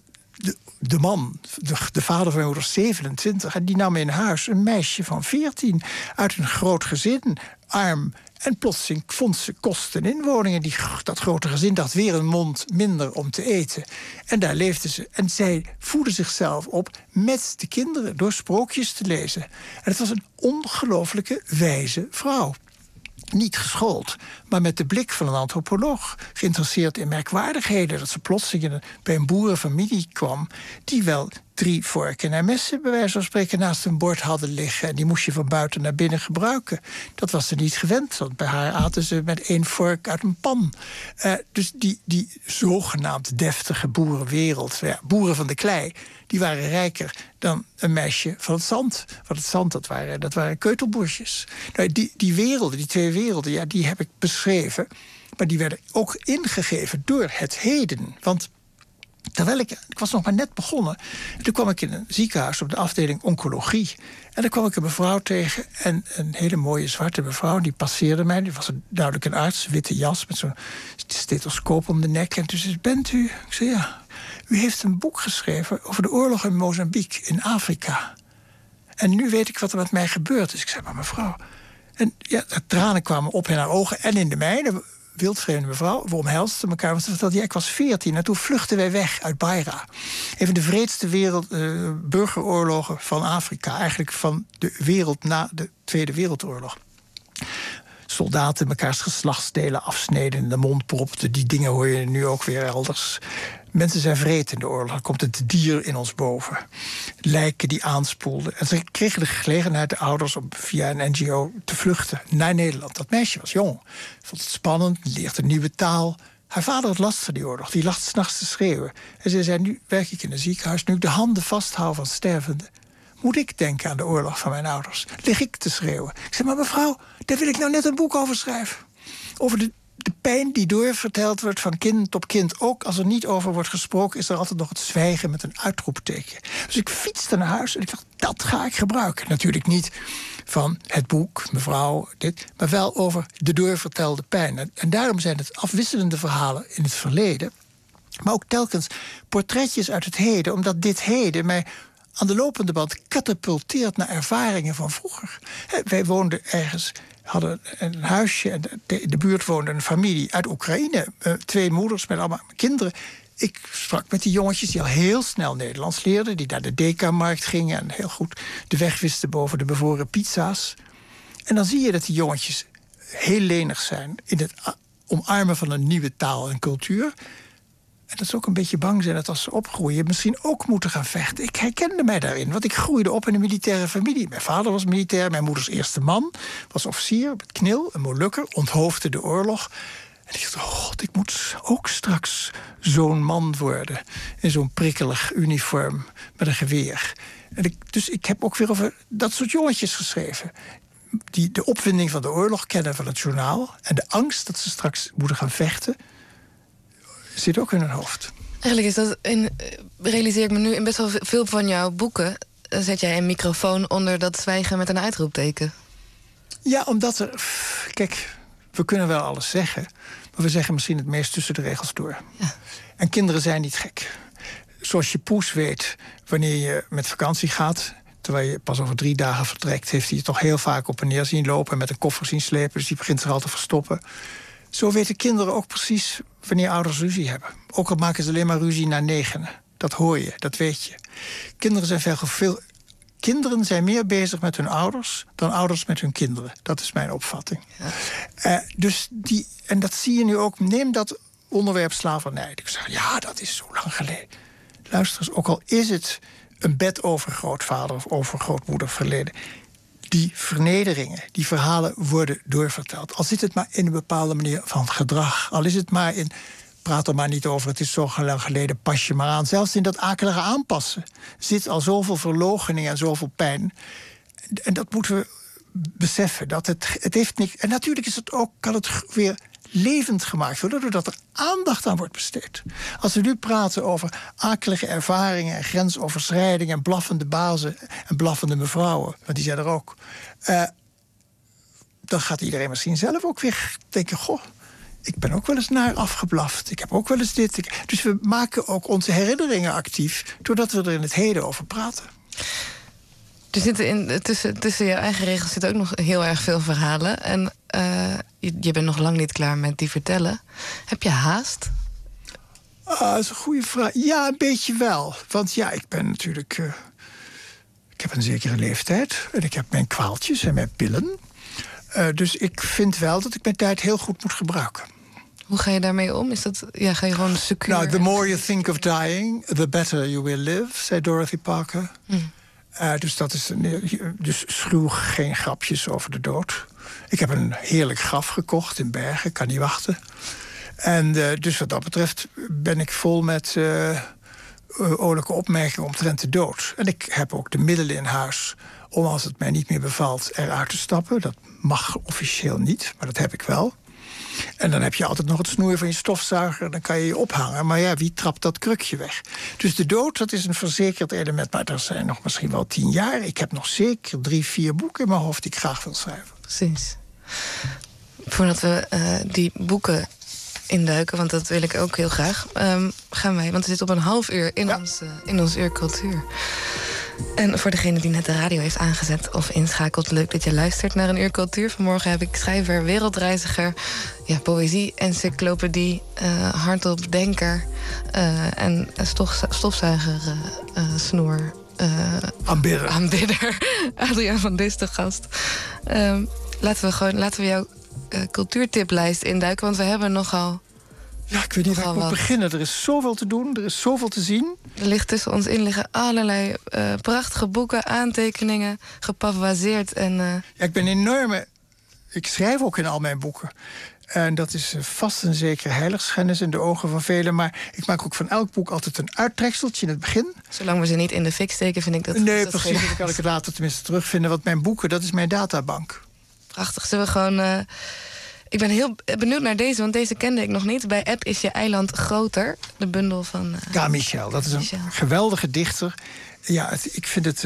[SPEAKER 8] De man, de vader van mijn moeder, 27... en die nam in huis een meisje van 14... uit een groot gezin, arm. En plotseling vond ze kosten inwoningen. Dat grote gezin dacht weer een mond minder om te eten. En daar leefde ze. En zij voedde zichzelf op met de kinderen door sprookjes te lezen. En het was een ongelooflijke wijze vrouw. Niet geschoold, maar met de blik van een antropoloog. Geïnteresseerd in merkwaardigheden. Dat ze plotseling bij een boerenfamilie kwam die wel 3 vorken en messen, bij wijze van spreken, naast een bord hadden liggen. En die moest je van buiten naar binnen gebruiken. Dat was ze niet gewend, want bij haar aten ze met 1 vork uit een pan. Dus die zogenaamd deftige boerenwereld, boeren van de klei, die waren rijker dan een meisje van het zand. Want het zand, dat waren keutelboersjes. Nou, die werelden, die 2 werelden, ja, die heb ik beschreven. Maar die werden ook ingegeven door het heden. Want terwijl ik was nog maar net begonnen. En toen kwam ik in een ziekenhuis op de afdeling oncologie. En daar kwam ik een mevrouw tegen. En een hele mooie zwarte mevrouw, die passeerde mij. Die was duidelijk een arts, witte jas met zo'n stethoscoop om de nek. En toen zei ze, bent u? Ik zei, ja. U heeft een boek geschreven over de oorlog in Mozambique, in Afrika. En nu weet ik wat er met mij gebeurd is. Ik zei, maar mevrouw. En ja, de tranen kwamen op in haar ogen en in de mijne. Wildvreemde mevrouw, we omhelsten elkaar. Want ze vertelde, ja, ik was 14 en toen vluchtten wij weg uit Beira. Een van de wreedste burgeroorlogen van Afrika. Eigenlijk van de wereld na de Tweede Wereldoorlog. Soldaten mekaars geslachtsdelen afsneden, in de mond propten. Die dingen hoor je nu ook weer elders. Mensen zijn wreed in de oorlog. Dan komt het dier in ons boven. Lijken die aanspoelden. En ze kregen de gelegenheid, de ouders, om via een NGO te vluchten naar Nederland. Dat meisje was jong. Vond het spannend, leerde een nieuwe taal. Haar vader had last van die oorlog. Die lag 's nachts te schreeuwen. En ze zei, nu werk ik in een ziekenhuis. Nu ik de handen vasthoud van stervenden, moet ik denken aan de oorlog van mijn ouders. Lig ik te schreeuwen. Ik zeg, maar mevrouw, daar wil ik nou net een boek over schrijven. Over de pijn die doorverteld wordt van kind tot kind. Ook als er niet over wordt gesproken, is er altijd nog het zwijgen met een uitroepteken. Dus ik fietste naar huis en ik dacht, dat ga ik gebruiken. Natuurlijk niet van het boek, mevrouw, dit, maar wel over de doorvertelde pijn. En daarom zijn het afwisselende verhalen in het verleden, maar ook telkens portretjes uit het heden, omdat dit heden mij aan de lopende band katapulteert naar ervaringen van vroeger. Wij woonden ergens, hadden een huisje en in de buurt woonde een familie uit Oekraïne. 2 moeders met allemaal kinderen. Ik sprak met die jongetjes die al heel snel Nederlands leerden, die naar de Deka-markt gingen en heel goed de weg wisten boven de bevroren pizza's. En dan zie je dat die jongetjes heel lenig zijn in het omarmen van een nieuwe taal en cultuur. En dat ze ook een beetje bang zijn dat als ze opgroeien misschien ook moeten gaan vechten. Ik herkende mij daarin, want ik groeide op in een militaire familie. Mijn vader was militair, mijn moeders eerste man was officier met knil, een Molukker, onthoofde de oorlog. En ik dacht, oh god, ik moet ook straks zo'n man worden in zo'n prikkelig uniform met een geweer. Dus ik heb ook weer over dat soort jongetjes geschreven, die de opwinding van de oorlog kennen van het journaal en de angst dat ze straks moeten gaan vechten zit ook in hun hoofd.
[SPEAKER 7] Eigenlijk is dat, realiseer ik me nu, in best wel veel van jouw boeken zet jij een microfoon onder dat zwijgen met een uitroepteken.
[SPEAKER 8] Ja, omdat er, kijk, we kunnen wel alles zeggen, maar we zeggen misschien het meest tussen de regels door. Ja. En kinderen zijn niet gek. Zoals je poes weet, wanneer je met vakantie gaat, terwijl je pas over 3 dagen vertrekt, heeft hij je toch heel vaak op en neer zien lopen en met een koffer zien slepen, dus die begint zich al te verstoppen. Zo weten kinderen ook precies wanneer ouders ruzie hebben. Ook al maken ze alleen maar ruzie na 9. Dat hoor je, dat weet je. Kinderen zijn meer bezig met hun ouders dan ouders met hun kinderen. Dat is mijn opvatting. Ja. En dat zie je nu ook. Neem dat onderwerp slavernij. Ik zeg, ja, dat is zo lang geleden. Luister eens, ook al is het een bedovergrootvader of overgrootmoeder verleden, die vernederingen, die verhalen worden doorverteld. Al zit het maar in een bepaalde manier van gedrag. Al is het maar in, praat er maar niet over, het is zo lang geleden, pas je maar aan. Zelfs in dat akelige aanpassen zit al zoveel verloochening en zoveel pijn. En dat moeten we beseffen. Dat het heeft niks. En natuurlijk is het ook, kan het weer levend gemaakt worden, doordat er aandacht aan wordt besteed. Als we nu praten over akelige ervaringen en grensoverschrijdingen en blaffende bazen en blaffende mevrouwen, want die zijn er ook, dan gaat iedereen misschien zelf ook weer denken, goh, ik ben ook wel eens naar afgeblaft. Ik heb ook wel eens dit. Dus we maken ook onze herinneringen actief, doordat we er in het heden over praten.
[SPEAKER 7] Er zitten tussen je eigen regels zitten ook nog heel erg veel verhalen. En je bent nog lang niet klaar met die vertellen. Heb je haast?
[SPEAKER 8] Dat is een goede vraag. Ja, een beetje wel. Want ja, ik ben natuurlijk, ik heb een zekere leeftijd. En ik heb mijn kwaaltjes en mijn pillen. Dus ik vind wel dat ik mijn tijd heel goed moet gebruiken.
[SPEAKER 7] Hoe ga je daarmee om? Ga je gewoon secuur?
[SPEAKER 8] Nou, the more you think of dying, the better you will live, zei Dorothy Parker. Dus dat is dus schuw geen grapjes over de dood. Ik heb een heerlijk graf gekocht in Bergen, kan niet wachten. En dus wat dat betreft ben ik vol met oorlijke opmerkingen omtrent de dood. En ik heb ook de middelen in huis om, als het mij niet meer bevalt, eruit te stappen. Dat mag officieel niet, maar dat heb ik wel. En dan heb je altijd nog het snoer van je stofzuiger. Dan kan je je ophangen. Maar ja, wie trapt dat krukje weg? Dus de dood, dat is een verzekerd element. Maar er zijn nog misschien wel 10 jaar. Ik heb nog zeker 3-4 boeken in mijn hoofd die ik graag wil schrijven.
[SPEAKER 7] Precies. Voordat we die boeken induiken, want dat wil ik ook heel graag, gaan wij, want we zitten op een half uur in ons uur cultuur. En voor degene die net de radio heeft aangezet of inschakelt, leuk dat je luistert naar een uur cultuur. Vanmorgen heb ik schrijver, wereldreiziger, poëzie, encyclopedie, hardop denker en stofzuiger, snoer. Aanbidder. Adriaan van Dis te gast. Laten we jouw cultuurtiplijst induiken, want we hebben nogal.
[SPEAKER 8] Ja, ik weet niet waar ik moet beginnen. Er is zoveel te doen, er is zoveel te zien.
[SPEAKER 7] Er ligt tussen ons in allerlei prachtige boeken, aantekeningen, gepavoiseerd. En,
[SPEAKER 8] Ja, ik schrijf ook in al mijn boeken. En dat is vast een zeker heiligschennis in de ogen van velen. Maar ik maak ook van elk boek altijd een uittrekseltje in het begin.
[SPEAKER 7] Zolang we ze niet in de fik steken, vind ik dat...
[SPEAKER 8] Nee,
[SPEAKER 7] dat
[SPEAKER 8] precies. Dan kan ik het later tenminste terugvinden. Want mijn boeken, dat is mijn databank.
[SPEAKER 7] Prachtig. Zullen we gewoon... Ik ben heel benieuwd naar deze, want deze kende ik nog niet. Bij App is je eiland groter. De bundel van...
[SPEAKER 8] Ja, Michel. Dat is een geweldige dichter. Ja, ik vind het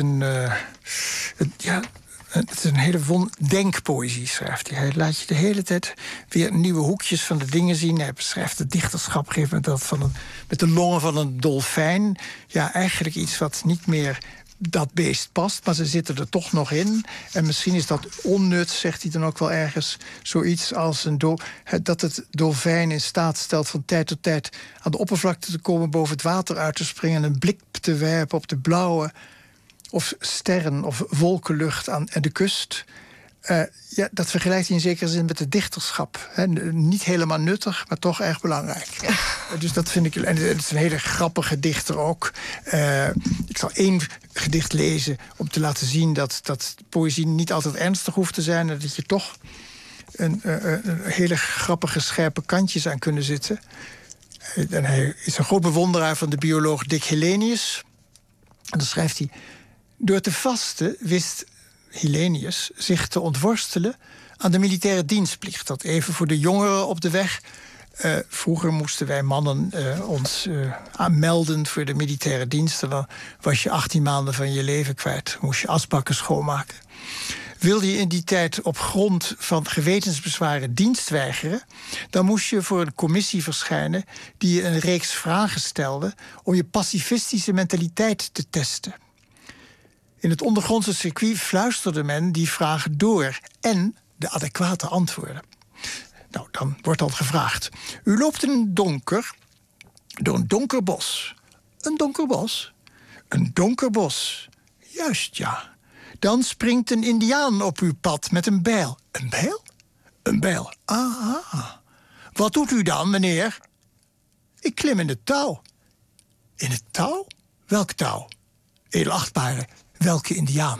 [SPEAKER 8] het is een hele denkpoëzie, schrijft hij. Hij laat je de hele tijd weer nieuwe hoekjes van de dingen zien. Hij beschrijft het dichterschap, geeft met de longen van een dolfijn. Ja, eigenlijk iets wat niet meer dat beest past, maar ze zitten er toch nog in. En misschien is dat onnut, zegt hij dan ook wel ergens. Zoiets als dat het dolfijn in staat stelt van tijd tot tijd aan de oppervlakte te komen, boven het water uit te springen en een blik te werpen op de blauwe of sterren of wolkenlucht aan de kust. Dat vergelijkt hij in zekere zin met het dichterschap. Niet helemaal nuttig, maar toch erg belangrijk. Ja. Dus dat vind ik... En het is een hele grappige dichter ook. Ik zal 1 gedicht lezen om te laten zien dat poëzie niet altijd ernstig hoeft te zijn. En dat je toch een hele grappige, scherpe kantjes aan kunnen zitten. En hij is een groot bewonderaar van de bioloog Dick Hellenius. En dan schrijft hij: door te vasten wist Hellenius zich te ontworstelen aan de militaire dienstplicht. Dat even voor de jongeren op de weg. Vroeger moesten wij mannen ons aanmelden voor de militaire dienst. En dan was je 18 maanden van je leven kwijt. Moest je asbakken schoonmaken. Wilde je in die tijd op grond van gewetensbezwaren dienst weigeren, dan moest je voor een commissie verschijnen die je een reeks vragen stelde om je pacifistische mentaliteit te testen. In het ondergrondse circuit fluisterde men die vragen door en de adequate antwoorden. Nou, dan wordt al gevraagd: u loopt in het donker door een donker bos. Een donker bos? Een donker bos. Juist, ja. Dan springt een indiaan op uw pad met een bijl. Een bijl? Een bijl. Ah. Wat doet u dan, meneer? Ik klim in het touw. In het touw? Welk touw? Edelachtbare, welke indiaan?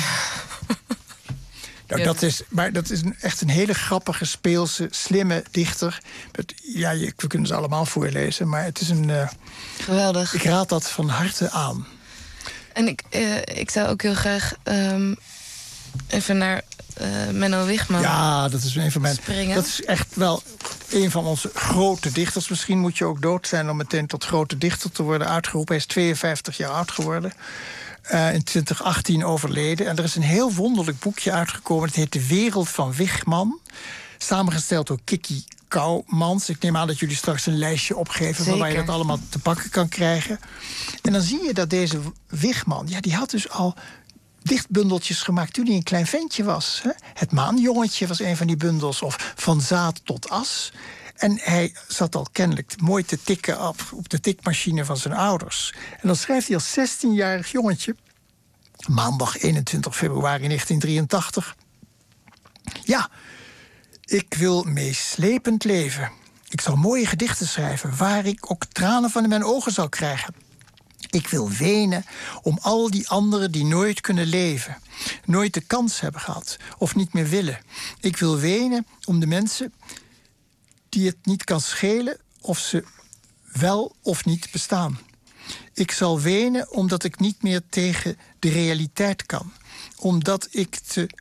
[SPEAKER 8] Nou, dat is echt een hele grappige, speelse, slimme dichter. We kunnen ze allemaal voorlezen, maar het is een...
[SPEAKER 7] Geweldig.
[SPEAKER 8] Ik raad dat van harte aan.
[SPEAKER 7] En ik zou ook heel graag even naar Menno Wichmann.
[SPEAKER 8] Ja, dat is een van mijn...
[SPEAKER 7] springen. Dat is
[SPEAKER 8] echt wel een van onze grote dichters. Misschien moet je ook dood zijn om meteen tot grote dichter te worden uitgeroepen. Hij is 52 jaar oud geworden. In 2018 overleden. En er is een heel wonderlijk boekje uitgekomen. Het heet De Wereld van Wichmann. Samengesteld door Kiki Kouwmans. Ik neem aan dat jullie straks een lijstje opgeven van waar je dat allemaal te pakken kan krijgen. En dan zie je dat deze Wichmann, die had dus al dichtbundeltjes gemaakt toen hij een klein ventje was. Hè? Het Maanjongetje was een van die bundels. Of Van Zaad tot As. En hij zat al kennelijk mooi te tikken op de tikmachine van zijn ouders. En dan schrijft hij als 16-jarig jongetje, maandag 21 februari 1983... ja, ik wil meeslepend leven. Ik zal mooie gedichten schrijven, waar ik ook tranen van in mijn ogen zal krijgen. Ik wil wenen om al die anderen die nooit kunnen leven, nooit de kans hebben gehad of niet meer willen. Ik wil wenen om de mensen die het niet kan schelen of ze wel of niet bestaan. Ik zal wenen omdat ik niet meer tegen de realiteit kan. Omdat ik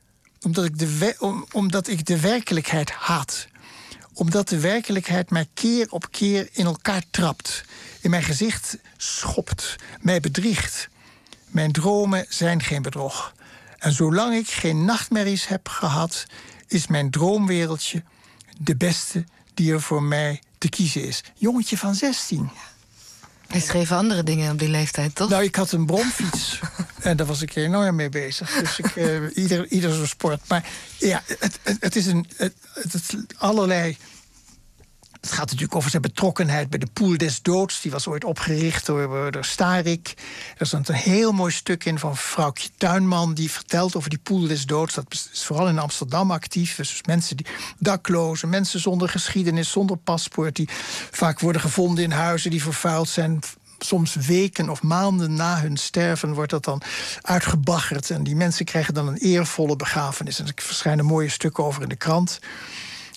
[SPEAKER 8] de werkelijkheid haat. Omdat de werkelijkheid mij keer op keer in elkaar trapt. In mijn gezicht schopt, mij bedriegt. Mijn dromen zijn geen bedrog. En zolang ik geen nachtmerries heb gehad, is mijn droomwereldje de beste die er voor mij te kiezen is. Jongetje van 16.
[SPEAKER 7] Hij schreef andere dingen op die leeftijd, toch?
[SPEAKER 8] Nou, ik had een bromfiets. En daar was ik enorm mee bezig. Dus ieder zo'n sport. Maar ja, het is allerlei... Het gaat natuurlijk over zijn betrokkenheid bij de Poel des Doods. Die was ooit opgericht door Starik. Er stond een heel mooi stuk in van vrouwtje Tuinman, die vertelt over die Poel des Doods. Dat is vooral in Amsterdam actief. Dus mensen die daklozen, mensen zonder geschiedenis, zonder paspoort, die vaak worden gevonden in huizen die vervuild zijn. Soms weken of maanden na hun sterven wordt dat dan uitgebaggerd. En die mensen krijgen dan een eervolle begrafenis. En er verschijnen mooie stukken over in de krant.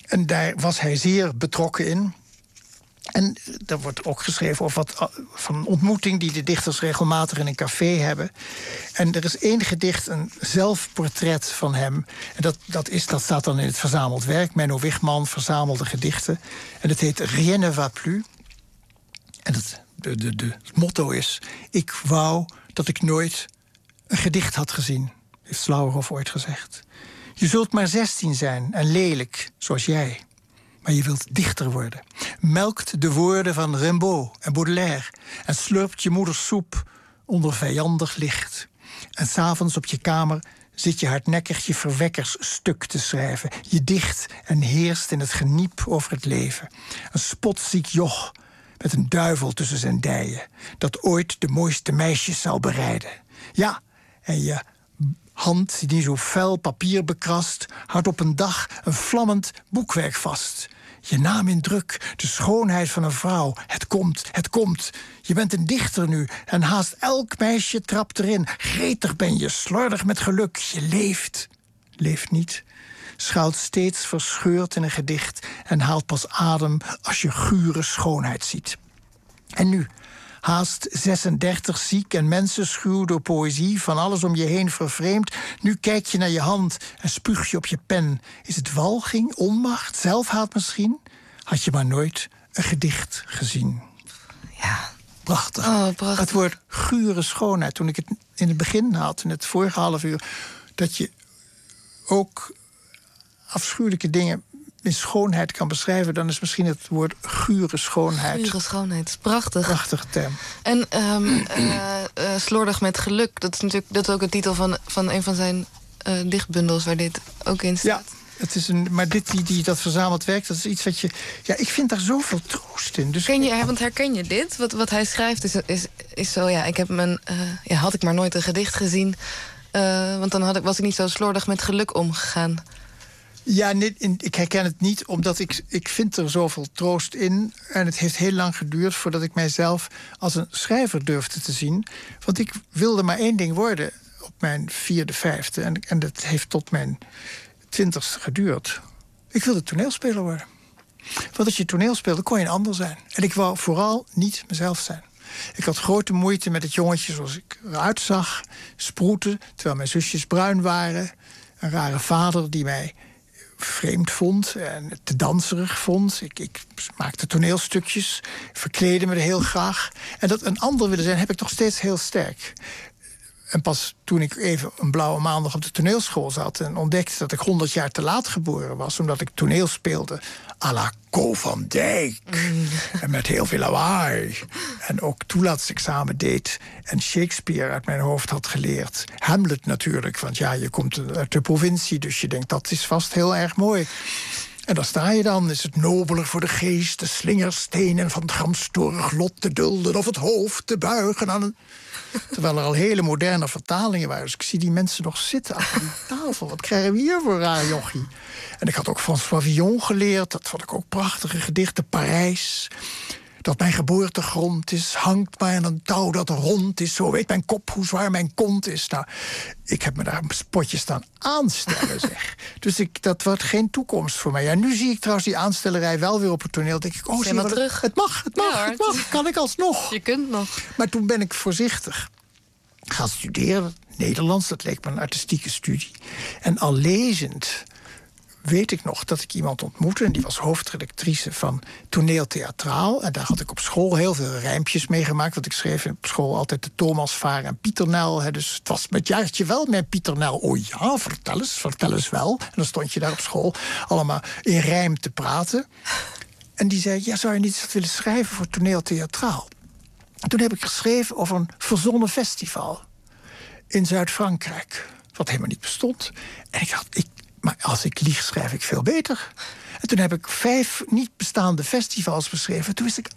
[SPEAKER 8] En daar was hij zeer betrokken in. En er wordt ook geschreven over van een ontmoeting die de dichters regelmatig in een café hebben. En er is één gedicht, een zelfportret van hem. En dat staat dan in het verzameld werk. Menno Wichman verzamelde gedichten. En het heet Rien ne va plus. En het motto is: ik wou dat ik nooit een gedicht had gezien, heeft Slauerhoff ooit gezegd. Je zult maar 16 zijn en lelijk, zoals jij. Maar je wilt dichter worden. Melkt de woorden van Rimbaud en Baudelaire. En slurpt je moeders soep onder vijandig licht. En 's avonds op je kamer zit je hardnekkig je verwekkersstuk te schrijven. Je dicht en heerst in het geniep over het leven. Een spotziek joch met een duivel tussen zijn dijen. Dat ooit de mooiste meisjes zal bereiden. Ja, en je hand die zo vuil papier bekrast, houdt op een dag een vlammend boekwerk vast. Je naam in druk, de schoonheid van een vrouw. Het komt, het komt. Je bent een dichter nu en haast elk meisje trapt erin. Gretig ben je, slordig met geluk. Je leeft niet. Schuilt steeds verscheurd in een gedicht en haalt pas adem als je gure schoonheid ziet. En nu, haast 36, ziek en mensenschuw door poëzie, van alles om je heen vervreemd. Nu kijk je naar je hand en spuug je op je pen. Is het walging, onmacht, zelfhaat misschien? Had je maar nooit een gedicht gezien.
[SPEAKER 7] Ja.
[SPEAKER 8] Prachtig.
[SPEAKER 7] Oh, prachtig.
[SPEAKER 8] Het woord gure schoonheid, toen ik het in het begin had, in het vorige half uur, dat je ook afschuwelijke dingen in schoonheid kan beschrijven, dan is misschien het woord gure schoonheid.
[SPEAKER 7] Gure schoonheid, is prachtig.
[SPEAKER 8] Prachtige term.
[SPEAKER 7] En slordig met geluk, dat is ook de titel van een van zijn dichtbundels waar dit ook in staat.
[SPEAKER 8] Ja, het is maar dat verzameld werk, dat is iets wat je... Ja, ik vind daar zoveel troost in. Dus
[SPEAKER 7] Want herken je dit? Wat hij schrijft is zo, ja, ik heb had ik maar nooit een gedicht gezien, want dan was ik niet zo slordig met geluk omgegaan.
[SPEAKER 8] Ja, ik herken het niet, omdat ik vind er zoveel troost in. En het heeft heel lang geduurd voordat ik mijzelf als een schrijver durfde te zien. Want ik wilde maar één ding worden op mijn 4e, 5e. En dat heeft tot mijn 20ste geduurd. Ik wilde toneelspeler worden. Want als je toneel speelde, kon je een ander zijn. En ik wou vooral niet mezelf zijn. Ik had grote moeite met het jongetje zoals ik eruit zag. Sproeten, terwijl mijn zusjes bruin waren. Een rare vader die mij vreemd vond en te danserig vond. Ik maakte toneelstukjes, verkleedde me er heel graag. En dat een ander willen zijn heb ik nog steeds heel sterk. En pas toen ik even een blauwe maandag op de toneelschool zat en ontdekte dat ik 100 jaar te laat geboren was, omdat ik toneel speelde à la Co van Dijk. En met heel veel lawaai. En ook toelaatsexamen deed en Shakespeare uit mijn hoofd had geleerd. Hamlet natuurlijk, want ja, je komt uit de provincie, dus je denkt dat is vast heel erg mooi. En daar sta je dan, is het nobeler voor de geest de slingerstenen van het gramstorig lot te dulden of het hoofd te buigen aan een... Terwijl er al hele moderne vertalingen waren. Dus ik zie die mensen nog zitten achter die tafel. Wat krijgen we hier voor raar jochie? En ik had ook François Villon geleerd. Dat vond ik ook prachtige gedichten. Parijs. Dat mijn geboortegrond is. Hangt maar aan een touw dat rond is. Zo weet mijn kop hoe zwaar mijn kont is. Nou, ik heb me daar een spotje staan aanstellen, zeg. Dus dat wordt geen toekomst voor mij. Ja, nu zie ik trouwens die aanstellerij wel weer op het toneel. Denk ik, zie je
[SPEAKER 7] terug.
[SPEAKER 8] Het mag. Kan ik alsnog.
[SPEAKER 7] Je kunt nog.
[SPEAKER 8] Maar toen ben ik voorzichtig gaan studeren. Nederlands, dat leek me een artistieke studie. En al lezend weet ik nog dat ik iemand ontmoette, en die was hoofdredactrice van Toneel Theatraal. En daar had ik op school heel veel rijmpjes mee gemaakt. Want ik schreef op school altijd de Thomasvaar en Pieternel. Dus het was met jaartje wel mijn Pieternel. Oh ja, vertel eens wel. En dan stond je daar op school allemaal in rijm te praten. En die zei, ja, zou je niet eens willen schrijven voor Toneel Theatraal? En toen heb ik geschreven over een verzonnen festival in Zuid-Frankrijk, wat helemaal niet bestond. En ik dacht, maar als ik lieg, schrijf ik veel beter. En toen heb ik 5 niet bestaande festivals beschreven. Toen wist ik,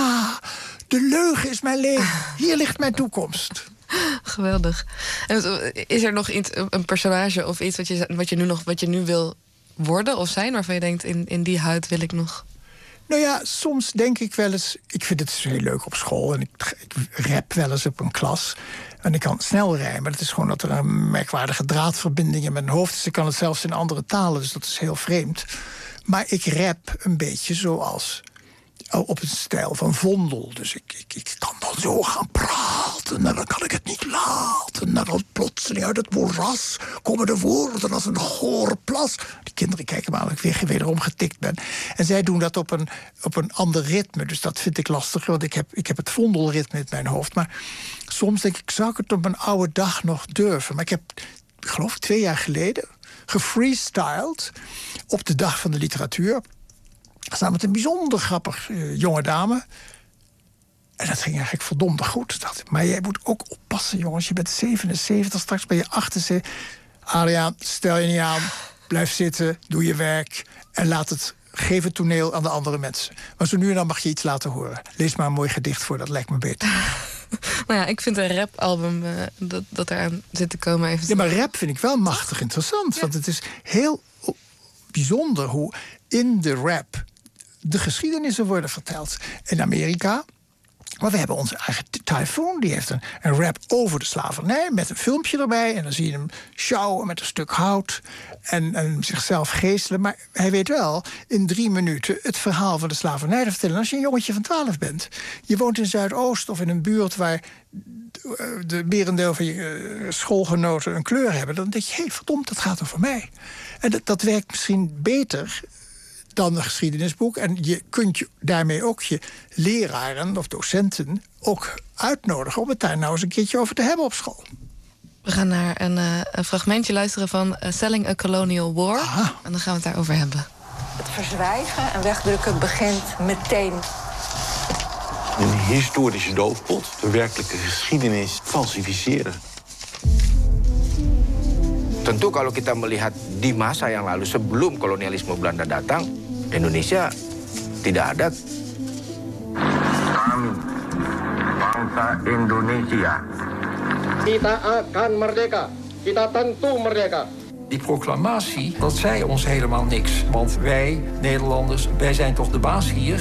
[SPEAKER 8] de leugen is mijn leven. Hier ligt mijn toekomst.
[SPEAKER 7] Geweldig. En is er nog iets, een personage of iets wat je nu wil worden of zijn, waarvan je denkt, in die huid wil ik nog?
[SPEAKER 8] Nou ja, soms denk ik wel eens, ik vind het heel leuk op school en ik rap wel eens op een klas. En ik kan snel rijmen. Dat is gewoon dat er een merkwaardige draadverbinding in mijn hoofd is. Ik kan het zelfs in andere talen, dus dat is heel vreemd. Maar ik rap een beetje zoals op het stijl van Vondel. Dus ik kan dan zo gaan praten en dan kan ik het niet laten. En dan plotseling uit het moeras komen de woorden als een gore plas. Die kinderen kijken me aan dat ik wederom getikt ben. En zij doen dat op een ander ritme. Dus dat vind ik lastig, want ik heb het Vondelritme in mijn hoofd. Maar soms denk ik, zou ik het op een oude dag nog durven? Maar ik heb, geloof ik, 2 jaar geleden gefreestyled op de Dag van de Literatuur. Samen met een bijzonder grappig jonge dame. En dat ging eigenlijk verdomd goed. Dacht ik, maar jij moet ook oppassen, jongens. Je bent 77, straks ben je 78. Adriaan, stel je niet aan. Blijf zitten, doe je werk. En geef het toneel aan de andere mensen. Maar zo nu en dan mag je iets laten horen. Lees maar een mooi gedicht voor, dat lijkt me beter.
[SPEAKER 7] Nou ja, ik vind een rapalbum dat eraan zit te komen even.
[SPEAKER 8] Ja, maar rap vind ik wel machtig interessant. Ja. Want het is heel bijzonder hoe in de rap de geschiedenissen worden verteld. In Amerika, maar we hebben onze eigen Typhoon. Die heeft een rap over de slavernij met een filmpje erbij. En dan zie je hem sjouwen met een stuk hout en zichzelf geestelen. Maar hij weet wel in 3 minuten het verhaal van de slavernij te vertellen. Als je een jongetje van 12 bent, je woont in Zuidoost of in een buurt waar de merendeel van je schoolgenoten een kleur hebben, dan denk je, hé, verdomd, dat gaat over mij. En dat werkt misschien beter dan een geschiedenisboek. En je kunt daarmee ook je leraren of docenten ook uitnodigen om het daar nou eens een keertje over te hebben op school.
[SPEAKER 7] We gaan naar een fragmentje luisteren van Selling a Colonial War.
[SPEAKER 8] Aha.
[SPEAKER 7] En dan gaan we het daarover hebben.
[SPEAKER 9] Het verzwijgen en wegdrukken begint meteen.
[SPEAKER 10] Een historische doofpot, de werkelijke geschiedenis falsificeren.
[SPEAKER 11] Tentu kalau kita melihat di masa yang lalu sebelum kolonialisme Belanda datang, Indonesia tidak ada.
[SPEAKER 12] Kami, bangsa Indonesia.
[SPEAKER 13] Kita akan merdeka. Kita tentu merdeka.
[SPEAKER 14] Die proclamatie, dat zei ons helemaal niks. Want wij, Nederlanders, wij zijn toch de baas hier?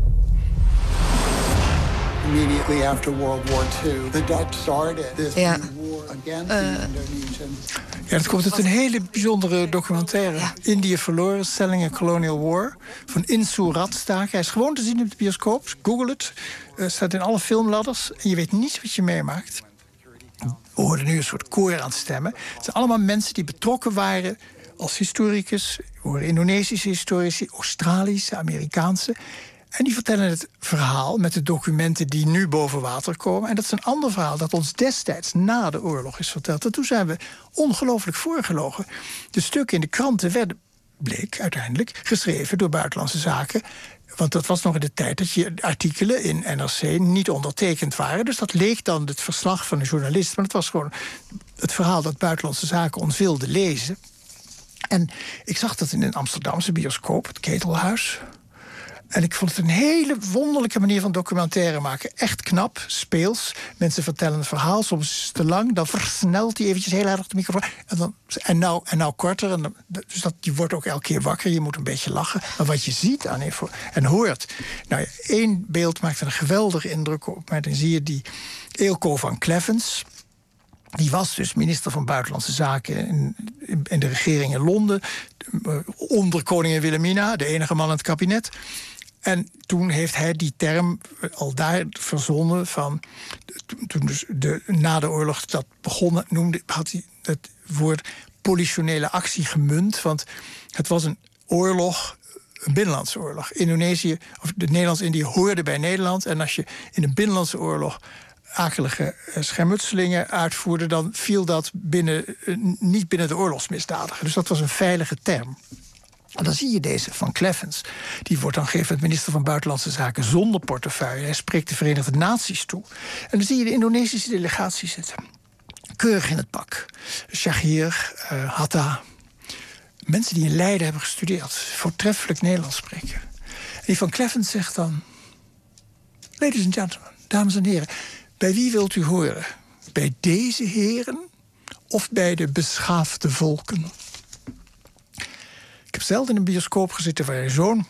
[SPEAKER 8] Immediately after World War II, the Dutch started this war against the Indonesians. Ja, dat komt uit een hele bijzondere documentaire. Ja. Indië verloren, Selling a Colonial War. Van Insoo Ratstaak. Hij is gewoon te zien op de bioscoop. Google het. Staat in alle filmladders. En je weet niet wat je meemaakt. We horen nu een soort koor aan het stemmen. Het zijn allemaal mensen die betrokken waren als historicus. We horen Indonesische historici, Australische, Amerikaanse. En die vertellen het verhaal met de documenten die nu boven water komen. En dat is een ander verhaal dat ons destijds na de oorlog is verteld. En toen zijn we ongelooflijk voorgelogen. De stukken in de kranten werden, bleek uiteindelijk, geschreven door Buitenlandse Zaken. Want dat was nog in de tijd dat je artikelen in NRC niet ondertekend waren. Dus dat leek dan het verslag van een journalist. Maar het was gewoon het verhaal dat Buitenlandse Zaken ons wilde lezen. En ik zag dat in een Amsterdamse bioscoop, het Ketelhuis. En ik vond het een hele wonderlijke manier van documentaire maken. Echt knap, speels. Mensen vertellen een verhaal, soms is het te lang. Dan versnelt hij eventjes heel erg de microfoon. En nou korter. Dus je wordt ook elke keer wakker. Je moet een beetje lachen. Maar wat je ziet aan en hoort. Nou, 1 beeld maakt een geweldige indruk op mij. Dan zie je die Eelco van Kleffens. Die was dus minister van Buitenlandse Zaken in de regering in Londen. Onder koningin Wilhelmina, de enige man in het kabinet. En toen heeft hij die term al daar verzonnen van. Toen dus na de oorlog dat begon, had hij het woord politionele actie gemunt. Want het was een oorlog, een binnenlandse oorlog. Indonesië, of de Nederlands-Indië hoorde bij Nederland. En als je in een binnenlandse oorlog akelige schermutselingen uitvoerde, dan viel dat niet binnen de oorlogsmisdadiger. Dus dat was een veilige term. En dan zie je deze van Kleffens. Die wordt dan gegeven met minister van Buitenlandse Zaken zonder portefeuille. Hij spreekt de Verenigde Naties toe. En dan zie je de Indonesische delegatie zitten. Keurig in het pak. Shahir, Hatta. Mensen die in Leiden hebben gestudeerd. Voortreffelijk Nederlands spreken. En die van Kleffens zegt dan: Ladies and gentlemen, dames en heren, bij wie wilt u horen? Bij deze heren of bij de beschaafde volken? Ik heb zelden in een bioscoop gezeten waar je zo'n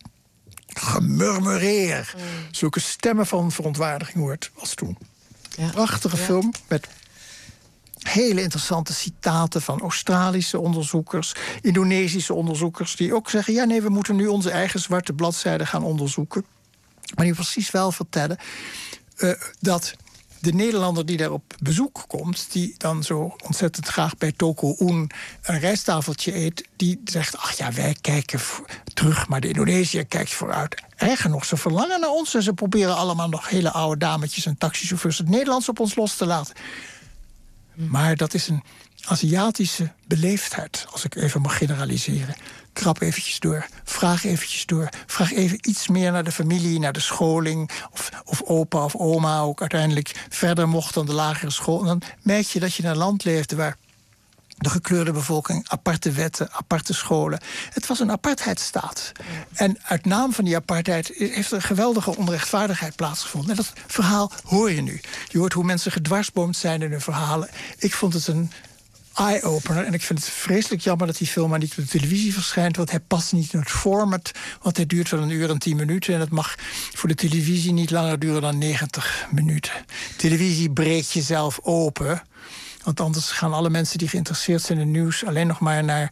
[SPEAKER 8] gemurmureer, zulke stemmen van verontwaardiging hoort als toen. Ja. Prachtige film met hele interessante citaten van Australische onderzoekers, Indonesische onderzoekers, die ook zeggen, ja nee, we moeten nu onze eigen zwarte bladzijden gaan onderzoeken. Maar die precies wel vertellen dat de Nederlander die daar op bezoek komt, die dan zo ontzettend graag bij Toko Oen een rijsttafeltje eet, die zegt, ach ja, wij kijken terug, maar de Indonesiër kijkt vooruit. Erger nog, ze verlangen naar ons en ze proberen allemaal nog hele oude dametjes en taxichauffeurs het Nederlands op ons los te laten. Maar dat is een Aziatische beleefdheid, als ik even mag generaliseren. Krap eventjes door, vraag eventjes door. Vraag even iets meer naar de familie, naar de scholing. Of opa of oma ook uiteindelijk verder mocht dan de lagere school. En dan merk je dat je in een land leefde waar de gekleurde bevolking, aparte wetten, aparte scholen. Het was een apartheidsstaat. En uit naam van die apartheid heeft er een geweldige onrechtvaardigheid plaatsgevonden. En dat verhaal hoor je nu. Je hoort hoe mensen gedwarsboomd zijn in hun verhalen. Ik vond het een eye-opener. En ik vind het vreselijk jammer dat die film maar niet op de televisie verschijnt. Want hij past niet in het format. Want hij duurt wel 1 uur en 10 minuten. En het mag voor de televisie niet langer duren dan 90 minuten. Televisie breekt jezelf open. Want anders gaan alle mensen die geïnteresseerd zijn in nieuws alleen nog maar naar,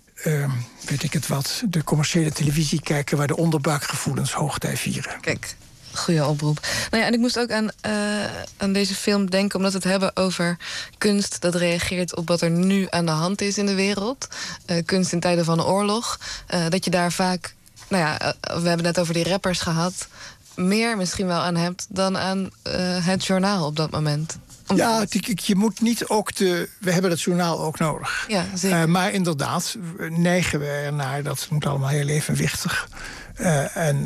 [SPEAKER 8] weet ik het wat, de commerciële televisie kijken waar de onderbuikgevoelens hoogtij vieren.
[SPEAKER 7] Kijk, goede oproep. Nou ja, en ik moest ook aan deze film denken, omdat we het hebben over kunst dat reageert op wat er nu aan de hand is in de wereld. Kunst in tijden van de oorlog. Dat je daar vaak, nou ja, we hebben het net over die rappers gehad, meer misschien wel aan hebt dan aan het journaal op dat moment. Ja,
[SPEAKER 8] je moet niet ook we hebben het journaal ook nodig.
[SPEAKER 7] Ja, zeker.
[SPEAKER 8] Maar inderdaad, neigen we ernaar, dat moet allemaal heel evenwichtig. En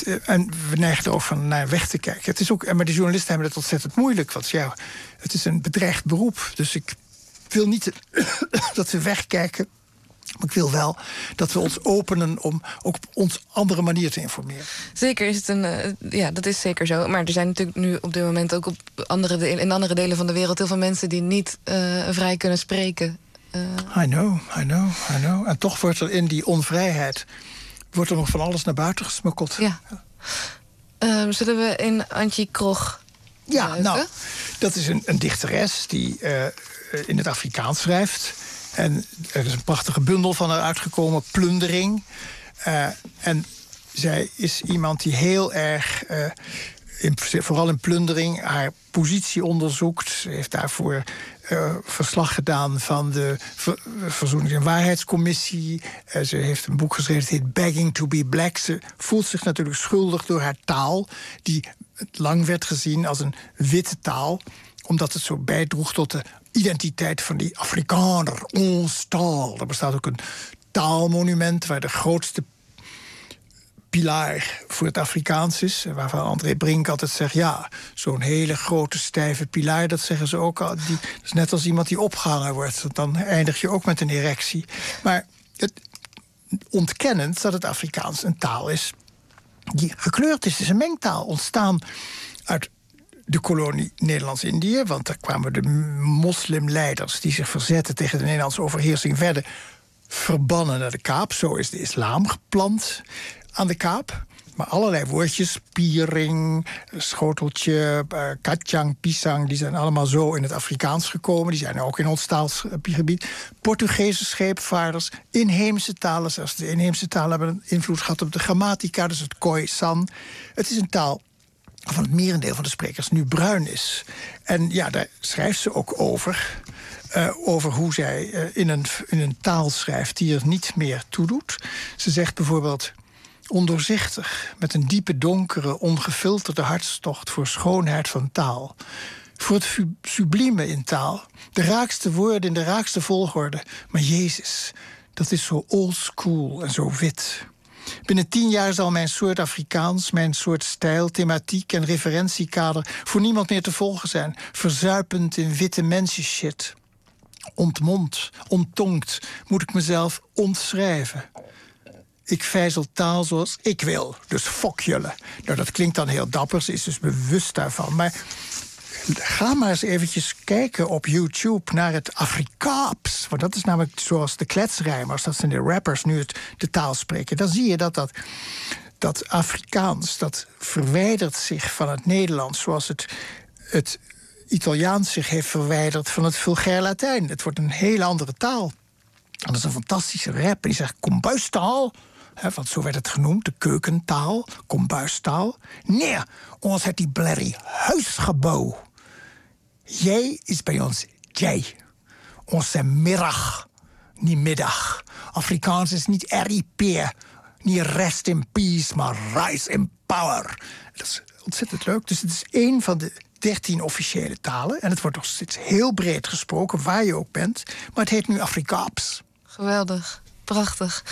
[SPEAKER 8] we neigen er ook van naar weg te kijken. Het is ook, maar de journalisten hebben het ontzettend moeilijk. Want ja, het is een bedreigd beroep. Dus ik wil niet dat we wegkijken. Maar ik wil wel dat we ons openen om ook op ons andere manier te informeren.
[SPEAKER 7] Zeker is het ja, dat is zeker zo. Maar er zijn natuurlijk nu op dit moment ook in andere delen van de wereld heel veel mensen die niet vrij kunnen spreken.
[SPEAKER 8] I know. En toch wordt er in die onvrijheid wordt er nog van alles naar buiten gesmukkeld.
[SPEAKER 7] Ja. Zullen we in Antje Krog duiken?
[SPEAKER 8] Nou, dat is een dichteres die in het Afrikaans schrijft. En er is een prachtige bundel van haar uitgekomen, Plundering. En zij is iemand die heel erg, vooral in Plundering, haar positie onderzoekt. Ze heeft daarvoor verslag gedaan van de Verzoenings- en Waarheidscommissie. Ze heeft een boek geschreven, het heet Begging to be Black. Ze voelt zich natuurlijk schuldig door haar taal, die lang werd gezien als een witte taal, omdat het zo bijdroeg tot de identiteit van die Afrikaner, ons taal. Er bestaat ook een taalmonument waar de grootste pilaar voor het Afrikaans is. Waarvan André Brink altijd zegt, ja, zo'n hele grote stijve pilaar, dat zeggen ze ook al. Dat is net als iemand die opgehangen wordt. Want dan eindig je ook met een erectie. Maar het ontkennend dat het Afrikaans een taal is die gekleurd is. Het is een mengtaal, ontstaan uit de kolonie Nederlands-Indië, want daar kwamen de moslimleiders die zich verzetten tegen de Nederlandse overheersing werden verbannen naar de Kaap. Zo is de islam geplant aan de Kaap. Maar allerlei woordjes, piering, schoteltje, kacang, pisang, die zijn allemaal zo in het Afrikaans gekomen. Die zijn ook in ons taalgebied. Portugese scheepvaarders, inheemse talen, zelfs de inheemse talen hebben een invloed gehad op de grammatica, dus het Khoisan. Het is een taal van het merendeel van de sprekers nu bruin is. En ja, daar schrijft ze ook over. Over hoe zij in een taal schrijft die er niet meer toe doet. Ze zegt bijvoorbeeld ondoorzichtig, met een diepe, donkere, ongefilterde hartstocht voor schoonheid van taal. Voor het sublieme in taal. De raakste woorden in de raakste volgorde. Maar Jezus, dat is zo old school en zo wit. Binnen 10 jaar zal mijn soort Afrikaans, mijn soort stijl, thematiek en referentiekader voor niemand meer te volgen zijn. Verzuipend in witte mensenshit. Ontmond, onttongd, moet ik mezelf ontschrijven. Ik vijzel taal zoals ik wil, dus fok jullie. Nou, dat klinkt dan heel dapper, ze is dus bewust daarvan. Maar ga maar eens eventjes kijken op YouTube naar het Afrikaaps. Want dat is namelijk zoals de kletsrijmers, dat zijn de rappers, nu de taal spreken. Dan zie je dat Afrikaans, dat verwijdert zich van het Nederlands zoals het Italiaans zich heeft verwijderd van het vulgair Latijn. Het wordt een hele andere taal. En dat is een fantastische rap. En die zegt kombuistaal. Want zo werd het genoemd, de keukentaal, kombuistaal. Nee, ons heeft die blerrie huisgebouw. Jij is bij ons jij. Ons is middag, niet middag. Afrikaans is niet RIP, niet rest in peace, maar rise in power. Dat is ontzettend leuk. Dus het is één van de 13 officiële talen. En het wordt nog steeds heel breed gesproken, waar je ook bent. Maar het heet nu Afrikaans.
[SPEAKER 7] Geweldig, prachtig.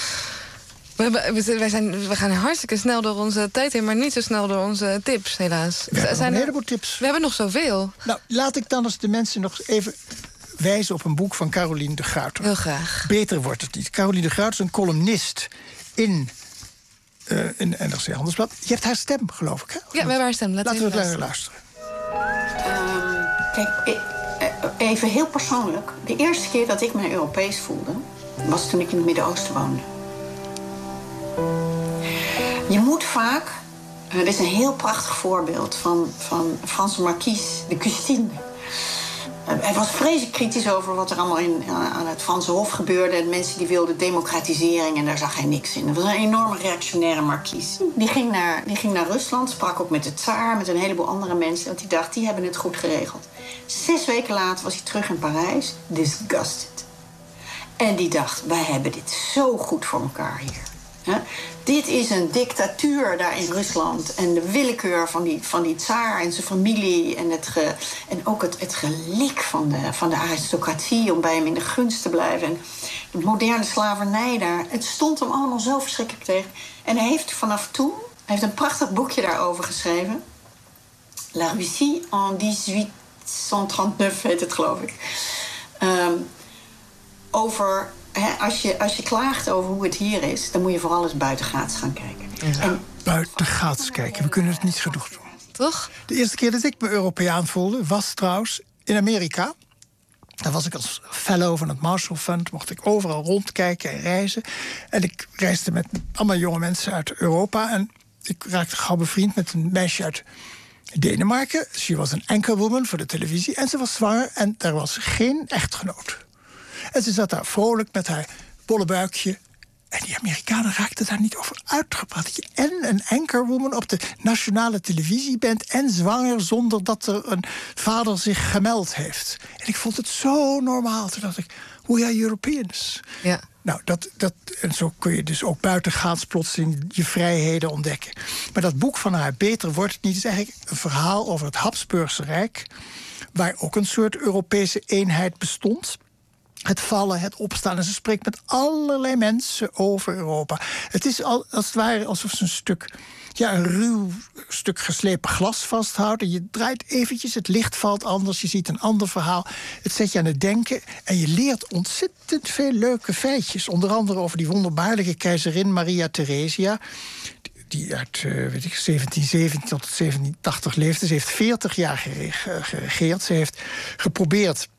[SPEAKER 7] We gaan hartstikke snel door onze tijd heen, maar niet zo snel door onze tips, helaas.
[SPEAKER 8] We hebben een heleboel tips.
[SPEAKER 7] We hebben nog zoveel.
[SPEAKER 8] Nou, laat ik dan eens de mensen nog even wijzen op een boek van Caroline de Gruyter.
[SPEAKER 7] Heel graag.
[SPEAKER 8] Beter wordt het niet. Caroline de Gruyter is een columnist in NRC Handelsblad. Je hebt haar stem, geloof ik, hè?
[SPEAKER 7] Ja, we hebben haar stem.
[SPEAKER 8] Laten we het luisteren.
[SPEAKER 15] Kijk, even heel persoonlijk. De eerste keer dat ik me Europees voelde, was toen ik in het Midden-Oosten woonde. Je moet vaak... Er is een heel prachtig voorbeeld van Franse Marquise de Custine. Hij was vreselijk kritisch over wat er allemaal aan het Franse Hof gebeurde. En mensen die wilden democratisering en daar zag hij niks in. Dat was een enorme reactionaire marquise. Die ging naar Rusland, sprak ook met de tsaar, met een heleboel andere mensen. Want die dacht, die hebben het goed geregeld. 6 weken later was hij terug in Parijs, disgusted. En die dacht, wij hebben dit zo goed voor elkaar hier. Dit is een dictatuur daar in Rusland. En de willekeur van die tsaar en zijn familie. En ook het gelik van de aristocratie om bij hem in de gunst te blijven. En de moderne slavernij daar. Het stond hem allemaal zo verschrikkelijk tegen. En hij heeft vanaf toen een prachtig boekje daarover geschreven. La Russie en 1839 heet het, geloof ik. Over... Als je klaagt over hoe het hier is, dan moet je vooral eens buitengaats gaan kijken.
[SPEAKER 8] Ja, buitengaats kijken. We kunnen het niet genoeg doen.
[SPEAKER 7] Toch?
[SPEAKER 8] De eerste keer dat ik me Europeaan voelde, was trouwens in Amerika. Daar was ik als fellow van het Marshall Fund. Mocht ik overal rondkijken en reizen. En ik reisde met allemaal jonge mensen uit Europa. En ik raakte gauw bevriend met een meisje uit Denemarken. Ze was een anchorwoman voor de televisie. En ze was zwanger en er was geen echtgenoot. En ze zat daar vrolijk met haar bolle buikje. En die Amerikanen raakten daar niet over uitgepraat. Dat je en een anchorwoman op de nationale televisie bent en zwanger zonder dat er een vader zich gemeld heeft. En ik vond het zo normaal. Toen dacht ik, we are Europeans.
[SPEAKER 7] Ja.
[SPEAKER 8] Nou, en zo kun je dus ook buitengaans plotseling je vrijheden ontdekken. Maar dat boek van haar, Beter wordt het niet, is eigenlijk een verhaal over het Habsburgse Rijk, waar ook een soort Europese eenheid bestond. Het vallen, het opstaan. En ze spreekt met allerlei mensen over Europa. Het is als het ware alsof ze een ruw stuk geslepen glas vasthoudt. En je draait eventjes, het licht valt anders. Je ziet een ander verhaal. Het zet je aan het denken. En je leert ontzettend veel leuke feitjes. Onder andere over die wonderbaarlijke keizerin Maria Theresia. Die uit 1717 tot 1780 leefde. Ze heeft 40 jaar geregeerd. Ze heeft geprobeerd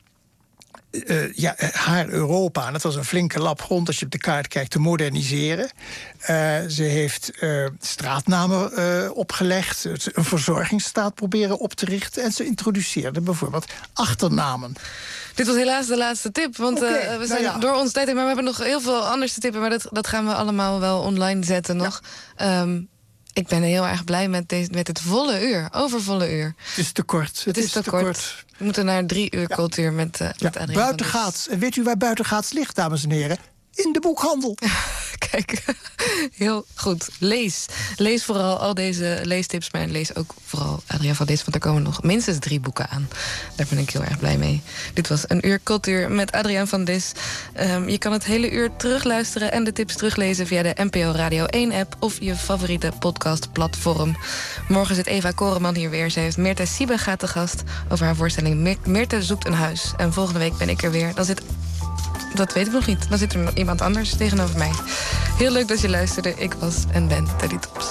[SPEAKER 8] haar Europa, en dat was een flinke lap grond als je op de kaart kijkt, te moderniseren. Ze heeft straatnamen opgelegd, een verzorgingsstaat proberen op te richten en ze introduceerde bijvoorbeeld achternamen.
[SPEAKER 7] Dit was helaas de laatste tip, want we zijn door ons tijd heen, maar we hebben nog heel veel anders te tippen, maar dat gaan we allemaal wel online zetten nog. Ik ben heel erg blij met het volle uur, overvolle uur.
[SPEAKER 8] Het is te kort.
[SPEAKER 7] Het is te kort. We moeten naar 3 uur cultuur met Adriaan.
[SPEAKER 8] Buitengaats. En weet u waar buitengaats ligt, dames en heren? In de boekhandel.
[SPEAKER 7] Kijk, heel goed. Lees vooral al deze leestips, maar lees ook vooral Adriaan van Dis, want er komen nog minstens 3 boeken aan. Daar ben ik heel erg blij mee. Dit was een uur cultuur met Adriaan van Dis. Je kan het hele uur terugluisteren en de tips teruglezen via de NPO Radio 1-app of je favoriete podcastplatform. Morgen zit Eva Koreman hier weer. Ze heeft Meerte Siebega te gast over haar voorstelling Meerte zoekt een huis. En volgende week ben ik er weer. Dat weet ik nog niet. Dan zit er nog iemand anders tegenover mij. Heel leuk dat je luisterde. Ik was en ben Teddy Tops.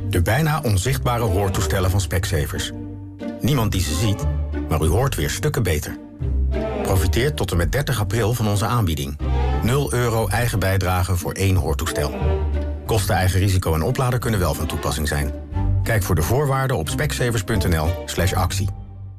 [SPEAKER 16] De bijna onzichtbare hoortoestellen van Specsavers. Niemand die ze ziet, maar u hoort weer stukken beter. Profiteer tot en met 30 april van onze aanbieding. €0 eigen bijdrage voor 1 hoortoestel. Kosten, eigen risico en oplader kunnen wel van toepassing zijn. Kijk voor de voorwaarden op specsavers.nl/actie.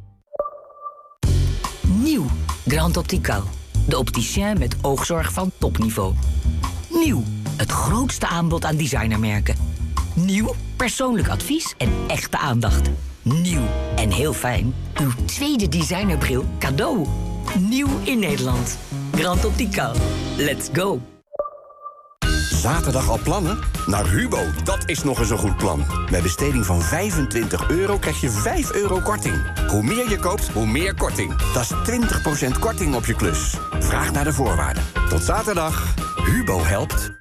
[SPEAKER 17] Nieuw, Grand Optical. De opticien met oogzorg van topniveau. Nieuw, het grootste aanbod aan designermerken. Nieuw, persoonlijk advies en echte aandacht. Nieuw en heel fijn, uw tweede designerbril cadeau. Nieuw in Nederland. Grand Optical. Let's go.
[SPEAKER 3] Zaterdag al plannen? Naar Hubo, dat is nog eens een goed plan. Bij besteding van €25 krijg je €5 korting. Hoe meer je koopt, hoe meer korting. Dat is 20% korting op je klus. Vraag naar de voorwaarden. Tot zaterdag. Hubo helpt.